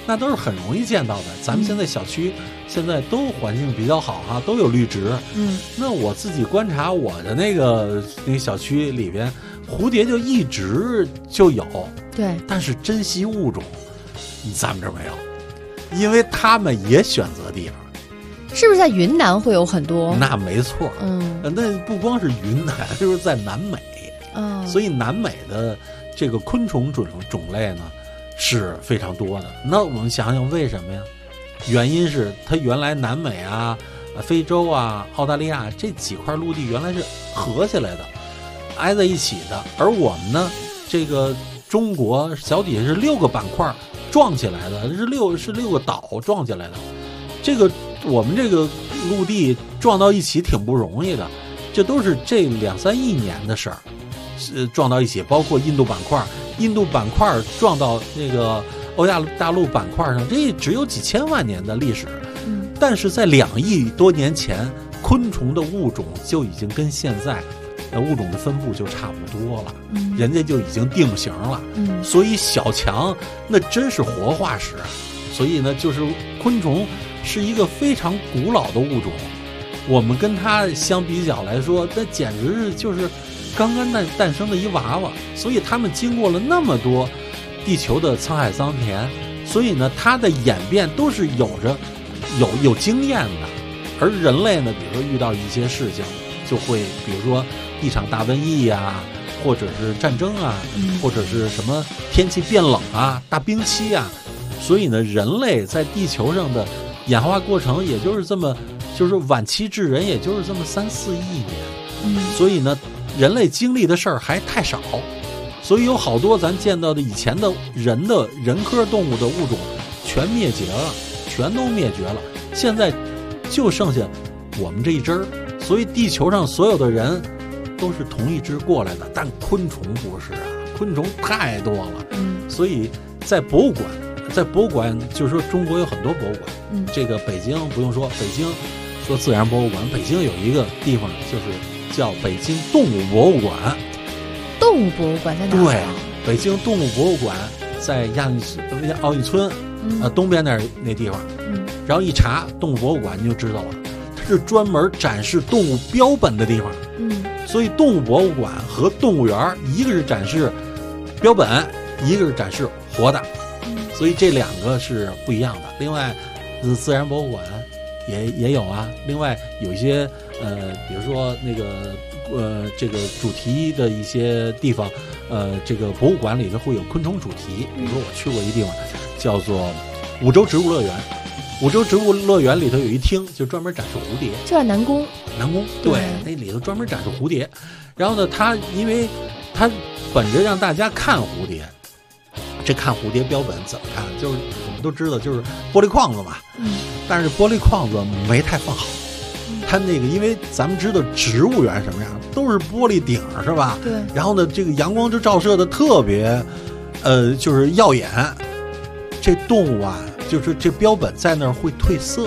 那都是很容易见到的。咱们现在小区现在都环境比较好哈，都有绿植。那我自己观察我的那个小区里边，蝴蝶就一直就有。 对， 但是珍稀物种，咱们这儿没有，因为他们也选择地方。 是不是在云南会有很多？ 那没错，那不光是云南，就是在南美。所以南美的这个昆虫种类呢是非常多的。那我们想想为什么呀？原因是它原来南美啊、非洲啊、澳大利亚这几块陆地原来是合起来的，挨在一起的，而我们呢，这个中国脚底下是6个板块撞起来的，是6个岛撞起来的。这个我们这个陆地撞到一起挺不容易的，这都是这2-3亿年的事儿，撞到一起。包括印度板块撞到那个欧亚大陆板块上，这只有几千万年的历史。但是在2亿多年前，昆虫的物种就已经跟现在物种的分布就差不多了，人家就已经定型了。所以小强那真是活化石啊。所以呢，就是昆虫是一个非常古老的物种，我们跟它相比较来说，那简直是就是刚刚诞生的一娃娃。所以它们经过了那么多地球的沧海桑田，所以呢，它的演变都是有经验的。而人类呢，比如说遇到一些事情，就会比如说一场大瘟疫啊，或者是战争啊，或者是什么天气变冷啊、大冰期啊。所以呢，人类在地球上的演化过程也就是这么，就是晚期智人也就是这么3-4亿年。所以呢，人类经历的事儿还太少，所以有好多咱见到的以前的人科动物的物种全灭绝了，全都灭绝了。现在就剩下我们这一支儿，所以地球上所有的人都是同一支过来的。但昆虫不是啊，昆虫太多了。所以在博物馆，就是说中国有很多博物馆。这个北京不用说，北京说自然博物馆，北京有一个地方就是叫北京动物博物馆。 动物博物馆在哪儿？ 对，北京动物博物馆在奥运村东边那地方。然后一查动物博物馆，你就知道了，它是专门展示动物标本的地方。所以动物博物馆和动物园，一个是展示标本，一个是展示活的。所以这2个是不一样的。另外，自然博物馆也有啊。另外有一些比如说那个这个主题的一些地方，这个博物馆里头会有昆虫主题。比如说我去过一地方叫做五洲植物乐园。五洲植物乐园里头有一厅，就专门展示蝴蝶。 就在南宫。 对，那里头专门展示蝴蝶。然后呢，因为它本着让大家看蝴蝶。这看蝴蝶标本怎么看？就是我们都知道，就是玻璃框子嘛。但是玻璃框子没太放好。它那个，因为咱们知道植物园什么样，都是玻璃顶，是吧？ 对。 然后呢，这个阳光就照射的特别，就是耀眼。这动物啊，就是这标本在那儿会褪色。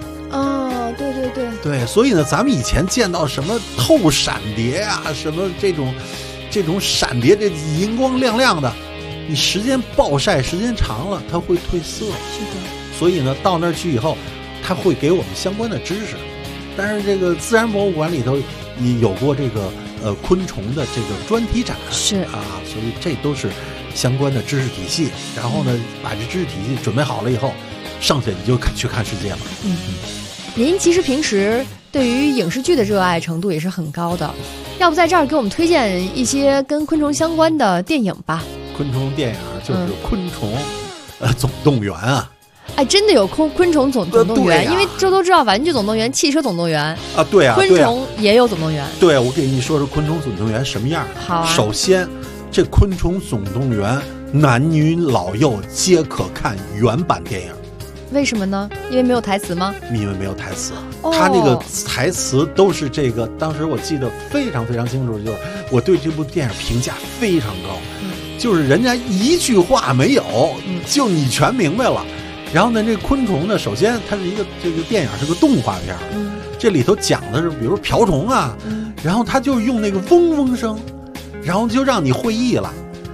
对，所以呢，咱们以前见到什么透闪蝶啊，什么这种闪蝶，这荧光亮亮的。你时间暴晒时间长了，它会褪色。 是的。 所以呢，到那儿去以后，它会给我们相关的知识。但是这个自然博物馆里头也有过这个昆虫的这个专题展。 是啊，所以这都是相关的知识体系。然后呢，把这知识体系准备好了以后，剩下你就去看世界了。 您其实平时对于影视剧的热爱程度也是很高的，要不在这儿给我们推荐一些跟昆虫相关的电影吧？ 昆虫电影就是昆虫总动员啊。 哎，真的有昆虫总动员，因为这都知道玩具总动员、汽车总动员啊，对啊， 昆虫也有总动员。 对，我给你说说昆虫总动员什么样。 好啊。 首先，这昆虫总动员男女老幼皆可看原版电影。 为什么呢？因为没有台词吗？ 因为没有台词，他那个台词都是这个。当时我记得非常非常清楚，就是我对这部电影评价非常高，就是人家一句话没有，就你全明白了。然后呢，这昆虫呢，首先它是一个这个电影是个动画片，这里头讲的是比如瓢虫啊，然后他就用那个嗡嗡声，然后就让你会意了。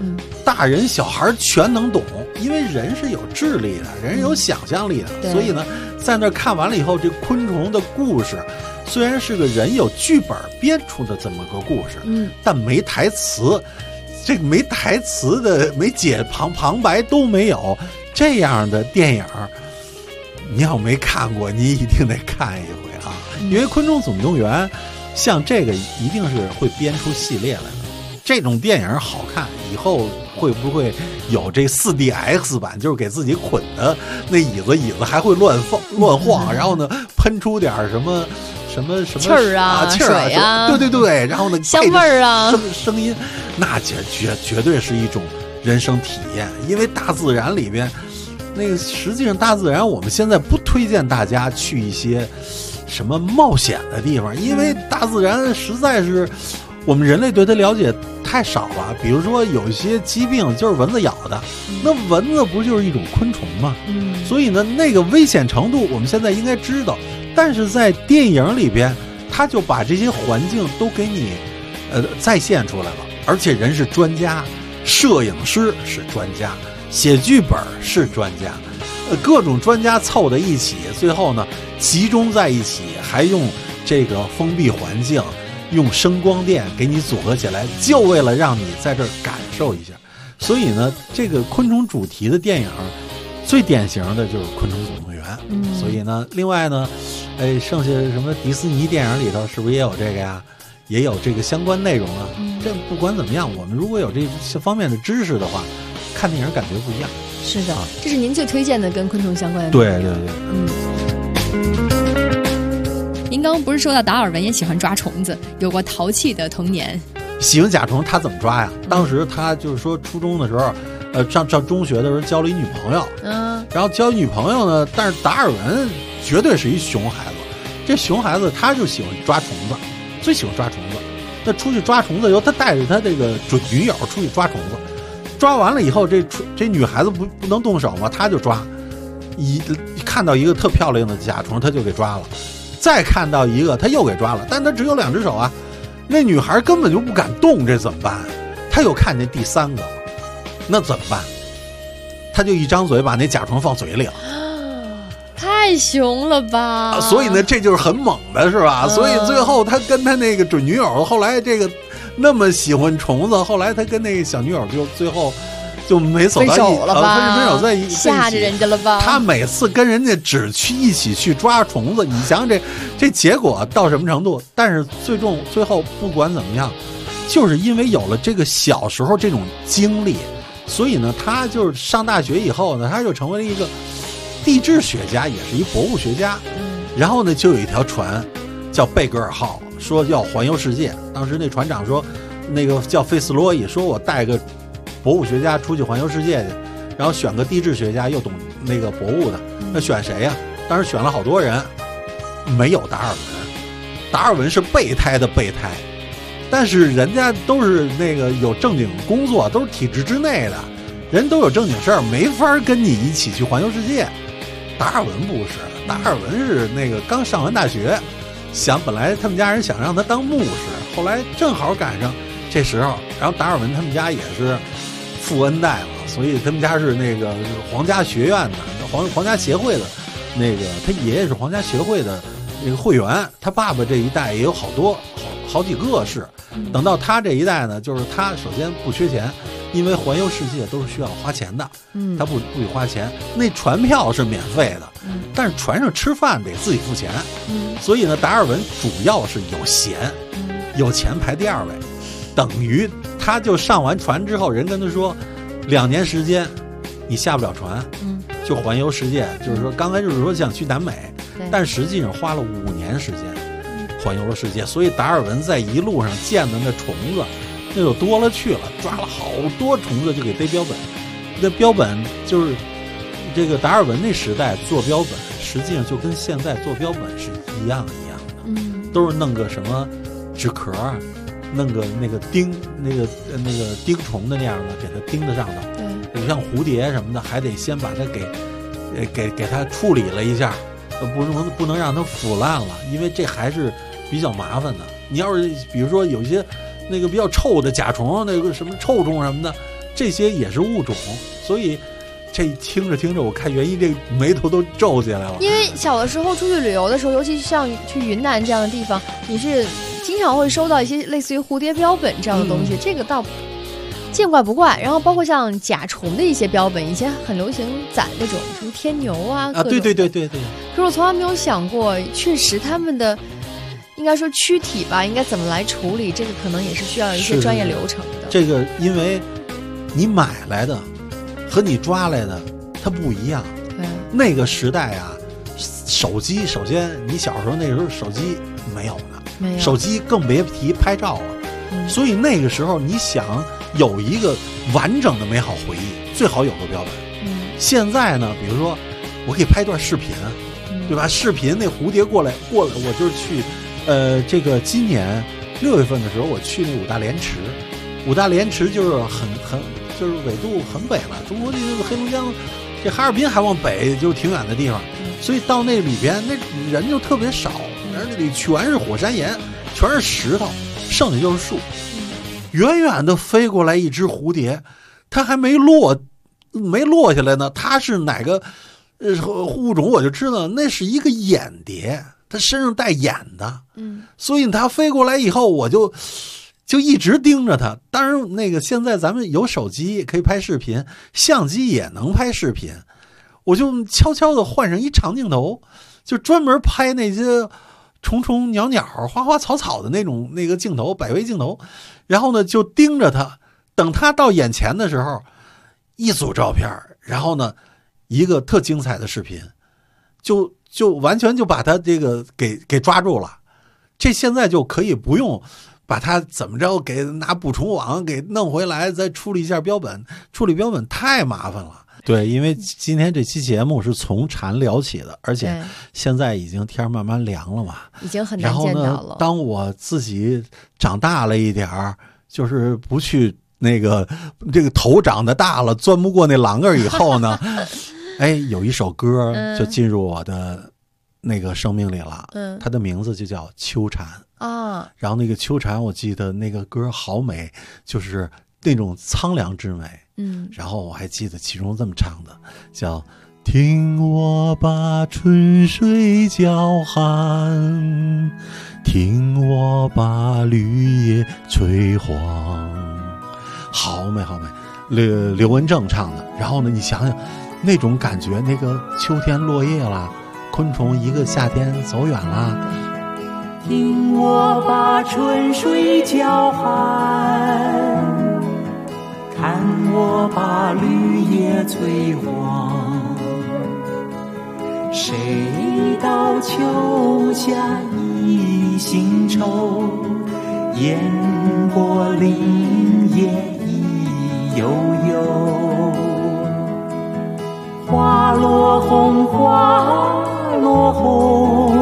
大人小孩全能懂，因为人是有智力的，人是有想象力的，所以呢，在那看完了以后，这昆虫的故事虽然是个人有剧本编出的这么个故事，但没台词，这个没台词的、没解旁白都没有这样的电影，你要没看过，你一定得看一回啊！因为《昆虫总动员》像这个一定是会编出系列来的。这种电影好看，以后会不会有这 4DX 版？就是给自己捆的那椅子还会乱晃，然后呢喷出点什么气儿啊、 气儿啊，对，然后呢香味儿啊、 声音，那绝对是一种人生体验。因为大自然里边，那个实际上大自然我们现在不推荐大家去一些什么冒险的地方，因为大自然实在是我们人类对它了解太少了。比如说有一些疾病就是蚊子咬的，那蚊子不就是一种昆虫吗？所以呢，那个危险程度我们现在应该知道。但是在电影里边，他就把这些环境都给你再现出来了，而且人是专家，摄影师是专家，写剧本是专家，各种专家凑在一起，最后呢集中在一起，还用这个封闭环境，用声光电给你组合起来，就为了让你在这儿感受一下。所以呢，这个昆虫主题的电影最典型的就是《昆虫总动员》。所以呢，另外呢，剩下什么迪士尼电影里头是不是也有这个呀？也有这个相关内容啊。这不管怎么样，我们如果有这方面的知识的话，看电影感觉不一样。 是的，这是您最推荐的跟昆虫相关的。 对。 您刚刚不是说到达尔文也喜欢抓虫子，有过淘气的童年？ 喜欢甲虫，他怎么抓呀？当时他就是说初中的时候，上中学的时候交了一女朋友，然后交女朋友呢，但是达尔文绝对是一熊孩子，这熊孩子他就喜欢抓虫子，最喜欢抓虫子。那出去抓虫子以后，他带着他这个准女友出去抓虫子，抓完了以后，这女孩子不能动手嘛，他就抓，看到一个特漂亮的甲虫，他就给抓了，再看到一个他又给抓了，但他只有2只手啊，那女孩根本就不敢动，这怎么办？他又看见第3个了，那怎么办？他就一张嘴把那甲虫放嘴里了。 太熊了吧！ 所以呢，这就是很猛的，是吧？所以最后他跟他那个准女友，后来这个那么喜欢虫子，后来他跟那个小女友就最后就没走到分手了吧？ 分手在一起， 吓着人家了吧？ 他每次跟人家只去一起去抓虫子，你想想这结果到什么程度？但是最后不管怎么样，就是因为有了这个小时候这种经历，所以呢，他就是上大学以后呢，他就成为了一个地质学家，也是一博物学家。然后呢，就有一条船叫贝格尔号，说要环游世界。当时那船长说，那个叫费斯罗伊，说我带个博物学家出去环游世界去，然后选个地质学家又懂那个博物的，那选谁呀？当时选了好多人，没有达尔文。达尔文是备胎的备胎，但是人家都是那个有正经工作，都是体制之内的，人都有正经事儿，没法跟你一起去环游世界。达尔文不是，达尔文是那个刚上完大学，本来他们家人想让他当牧师，后来正好赶上这时候，然后达尔文他们家也是富恩代嘛，所以他们家是那个皇家学院的皇家协会的那个，他爷爷是皇家协会的那个会员，他爸爸这一代也有好几个是。等到他这一代呢，就是他首先不缺钱，因为环游世界都是需要花钱的，他不许花钱。那船票是免费的，但是船上吃饭得自己付钱。所以呢，达尔文主要是有闲，有钱排第2位，等于他就上完船之后，人跟他说2年时间你下不了船，就环游世界。就是说刚开始说想去南美，但实际上花了5年时间环游了世界。所以达尔文在一路上见的那虫子那就多了去了，抓了好多虫子就给背标本。那标本就是这个达尔文那时代做标本，实际上就跟现在做标本是一样的，都是弄个什么纸壳，弄个那个钉虫的那样的，给它钉在上头。对，像蝴蝶什么的，还得先把它给它处理了一下，不能让它腐烂了，因为这还是比较麻烦的。你要是比如说有一些那个比较臭的甲虫，那个什么臭虫什么的， 这些也是物种，所以这听着听着，我看袁一这眉头都皱起来了。 因为小的时候出去旅游的时候，尤其是像去云南这样的地方，你是经常会收到一些类似于蝴蝶标本这样的东西，这个倒见怪不怪。然后包括像甲虫的一些标本，以前很流行攒那种什么天牛啊， 对。 可是我从来没有想过，确实他们的应该说躯体吧，应该怎么来处理，这个可能也是需要一些专业流程的。 这个因为你买来的和你抓来的它不一样。那个时代啊，手机首先你小时候那时候手机没有呢，手机更别提拍照了。所以那个时候你想有一个完整的美好回忆，最好有个标本。现在呢，比如说我可以拍段视频，对吧？视频那蝴蝶过来，我就是去，这个今年6月份的时候，我去那五大连池。五大连池就是就是纬度很北了，中国这个黑龙江，这哈尔滨还往北就挺远的地方，所以到那里边那人就特别少，那里全是火山岩，全是石头，剩下就是树。远远的飞过来一只蝴蝶，它还没落下来呢，它是哪个物种我就知道，那是一个眼蝶，它身上带眼的。所以它飞过来以后，我就一直盯着它。当然那个现在咱们有手机可以拍视频，相机也能拍视频，我就悄悄的换上一长镜头，就专门拍那些虫虫鸟鸟花花草草的那个镜头，百位镜头，然后呢就盯着它，等它到眼前的时候，一组照片，然后呢一个特精彩的视频，就完全就把它这个给抓住了。这现在就可以不用把它怎么着给拿捕虫网给弄回来，再处理一下标本，处理标本太麻烦了。对，因为今天这期节目是从蝉聊起的，而且现在已经天慢慢凉了嘛， 已经很难见到了。 然后呢，当我自己长大了一点儿，就是不去这个头长得大了钻不过那栏杆以后呢，有一首歌就进入我的那个生命里了。它的名字就叫《秋蝉》啊。然后那个秋蝉，我记得那个歌好美，就是那种苍凉之美。然后我还记得其中这么唱的，叫听我把春水叫喊，听我把绿叶催黄。好美好美，刘文正唱的。然后呢，你想想那种感觉，那个秋天落叶了，昆虫一个夏天走远了， 听我把春水叫喊，看我把绿叶催黄。谁道秋夏一心愁，雁过林叶意悠悠。花落红，花落红，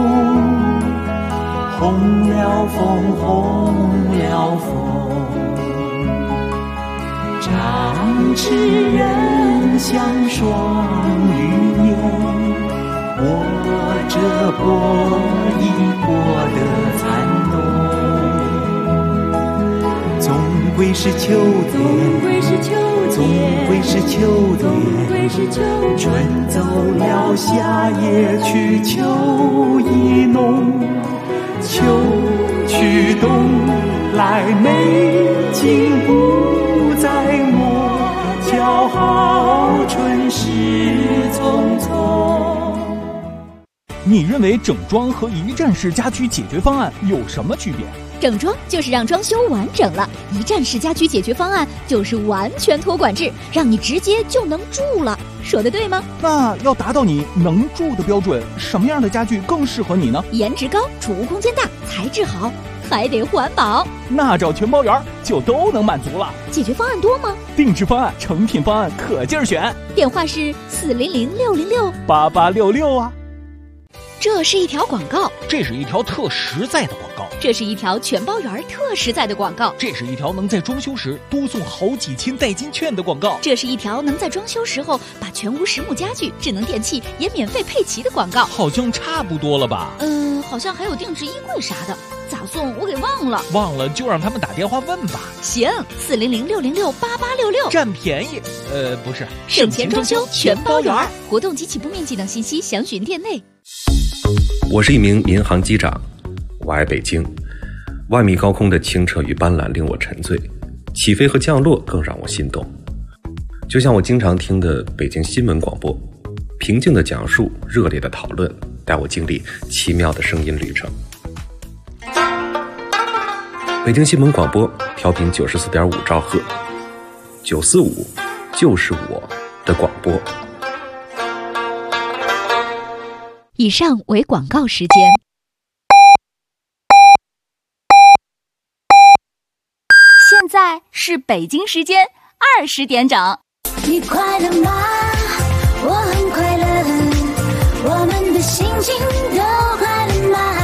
红了枫，红了枫。长痴人像双鱼眼，握着波一波的残冬。总归是秋天，总归是秋天，春走了夏也去，秋意浓，秋去冬来，美景不再磨，叫好春事匆匆。 你认为整装和一站式家居解决方案有什么区别？ 整装就是让装修完整了，一站式家居解决方案就是完全托管制，让你直接就能住了。说的对吗？ 那要达到你能住的标准，什么样的家具更适合你呢？ 颜值高，储物空间大，材质好，还得环保。 那找全包园就都能满足了。 解决方案多吗？ 定制方案、成品方案可劲儿选。 电话是400-606-8866啊。这是一条广告， 这是一条特实在的广告， 这是一条全包园特实在的广告， 这是一条能在装修时多送好几千代金券的广告， 这是一条能在装修时候把全屋实木家具、智能电器也免费配齐的广告。 好像差不多了吧？ 好像还有定制衣柜啥的。 咋送？我给忘了。 忘了就让他们打电话问吧。 行，400-606-8866， 占便宜。不是， 省钱装修全包圆。活动及起步面积等信息详询店内。 我是一名民航机长，我爱北京。万米高空的清澈与斑斓令我沉醉，起飞和降落更让我心动。就像我经常听的北京新闻广播，平静的讲述，热烈的讨论，带我经历奇妙的声音旅程。北京新闻广播调频94.5兆赫，945就是我的广播。 以上为广告时间。 现在是北京时间20点整。 你快乐吗？我很快乐，我们的心情都快乐吗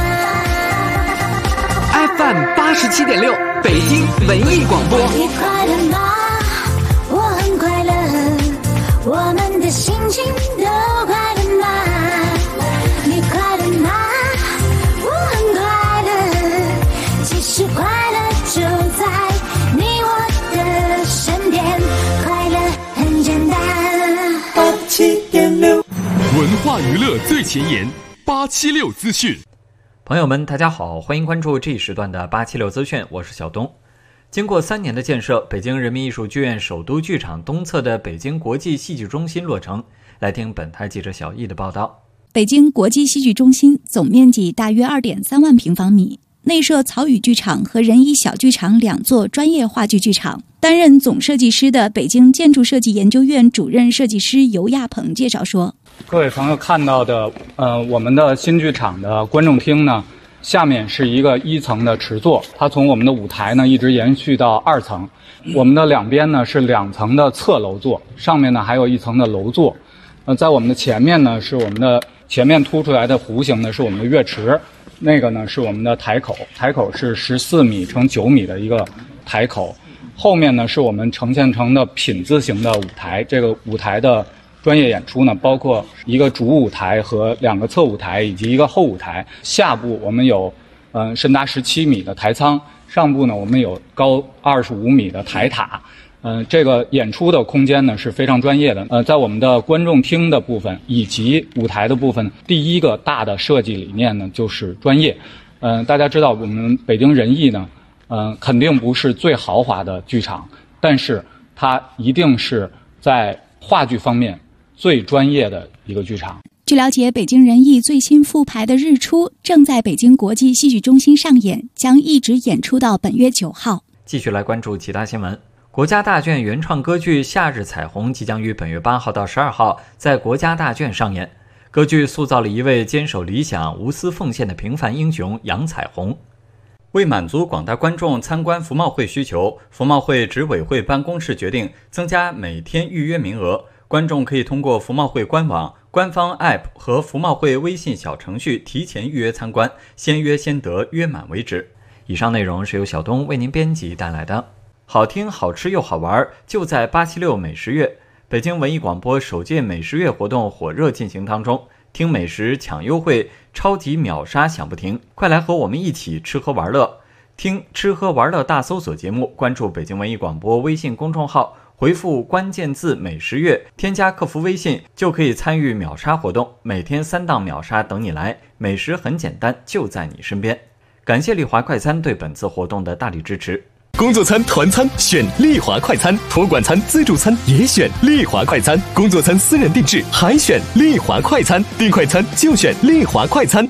？FM 87.6，北京文艺广播。 你快乐吗？我很快乐，我们的心情都快乐吗？你快乐吗？我很快乐，其实快乐就在你我的身边，快乐很简单。87.6， 文化娱乐最前沿，876资讯。 朋友们，大家好，欢迎关注这一时段的876资讯，我是小东。经过3年的建设，北京人民艺术剧院首都剧场东侧的北京国际戏剧中心落成。来听本台记者小易的报道。 北京国际戏剧中心总面积大约2.3万平方米，内设曹禺剧场和仁义小剧场2座专业话剧剧场。担任总设计师的北京建筑设计研究院主任设计师尤亚鹏介绍说， 各位朋友看到的我们的新剧场的观众厅呢，下面是一个1层的池座，它从我们的舞台呢一直延续到2层。我们的两边呢是2层的侧楼座，上面呢还有1层的楼座。在我们的前面呢是我们的前面凸出来的弧形呢是我们的乐池，那个呢是我们的台口，台口是14米乘9米的一个台口。后面呢是我们呈现成的品字形的舞台，这个舞台的专业演出呢包括一个主舞台和2个侧舞台以及一个后舞台。下部我们有深达17米的台舱，上部呢我们有高25米的台塔。这个演出的空间呢是非常专业的。在我们的观众厅的部分以及舞台的部分，第一个大的设计理念呢就是专业。大家知道我们北京人艺呢肯定不是最豪华的剧场，但是它一定是在话剧方面最专业的一个剧场。 据了解，北京人艺最新复排的《日出》正在北京国际戏剧中心上演，将一直演出到本月9号。 继续来关注其他新闻。国家大剧院原创歌剧《夏日彩虹》即将于本月8号到12号在国家大剧院上演。歌剧塑造了一位坚守理想、无私奉献的平凡英雄杨彩虹。为满足广大观众参观服贸会需求，服贸会执委会办公室决定增加每天预约名额。观众可以通过服贸会官网、官方 App 和服贸会微信小程序提前预约参观，先约先得，约满为止。以上内容是由小东为您编辑带来的。好听、好吃又好玩，就在876美食月。北京文艺广播首届美食月活动火热进行当中，听美食抢优惠，超级秒杀享不停，快来和我们一起吃喝玩乐。听吃喝玩乐大搜索节目，关注北京文艺广播微信公众号，回复关键字美食月，添加客服微信就可以参与秒杀活动，每天3档秒杀等你来，美食很简单，就在你身边。感谢丽华快餐对本次活动的大力支持。 工作餐、团餐选丽华快餐，托管餐、自助餐也选丽华快餐，工作餐私人定制还选丽华快餐，订快餐就选丽华快餐。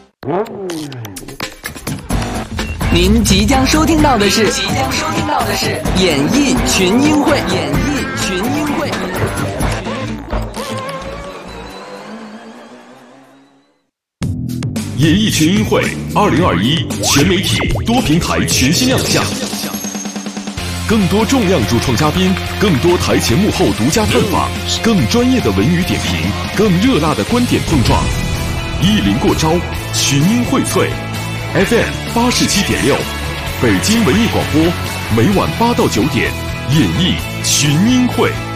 您即将收听到的是演艺群英会。 演艺群英会2021全媒体多平台全新亮相，更多重量主创嘉宾，更多台前幕后独家探访，更专业的文娱点评，更热辣的观点碰撞。意林过招，群英荟萃。FM 87.6，北京文艺广播，每晚8到9点，演艺群英会。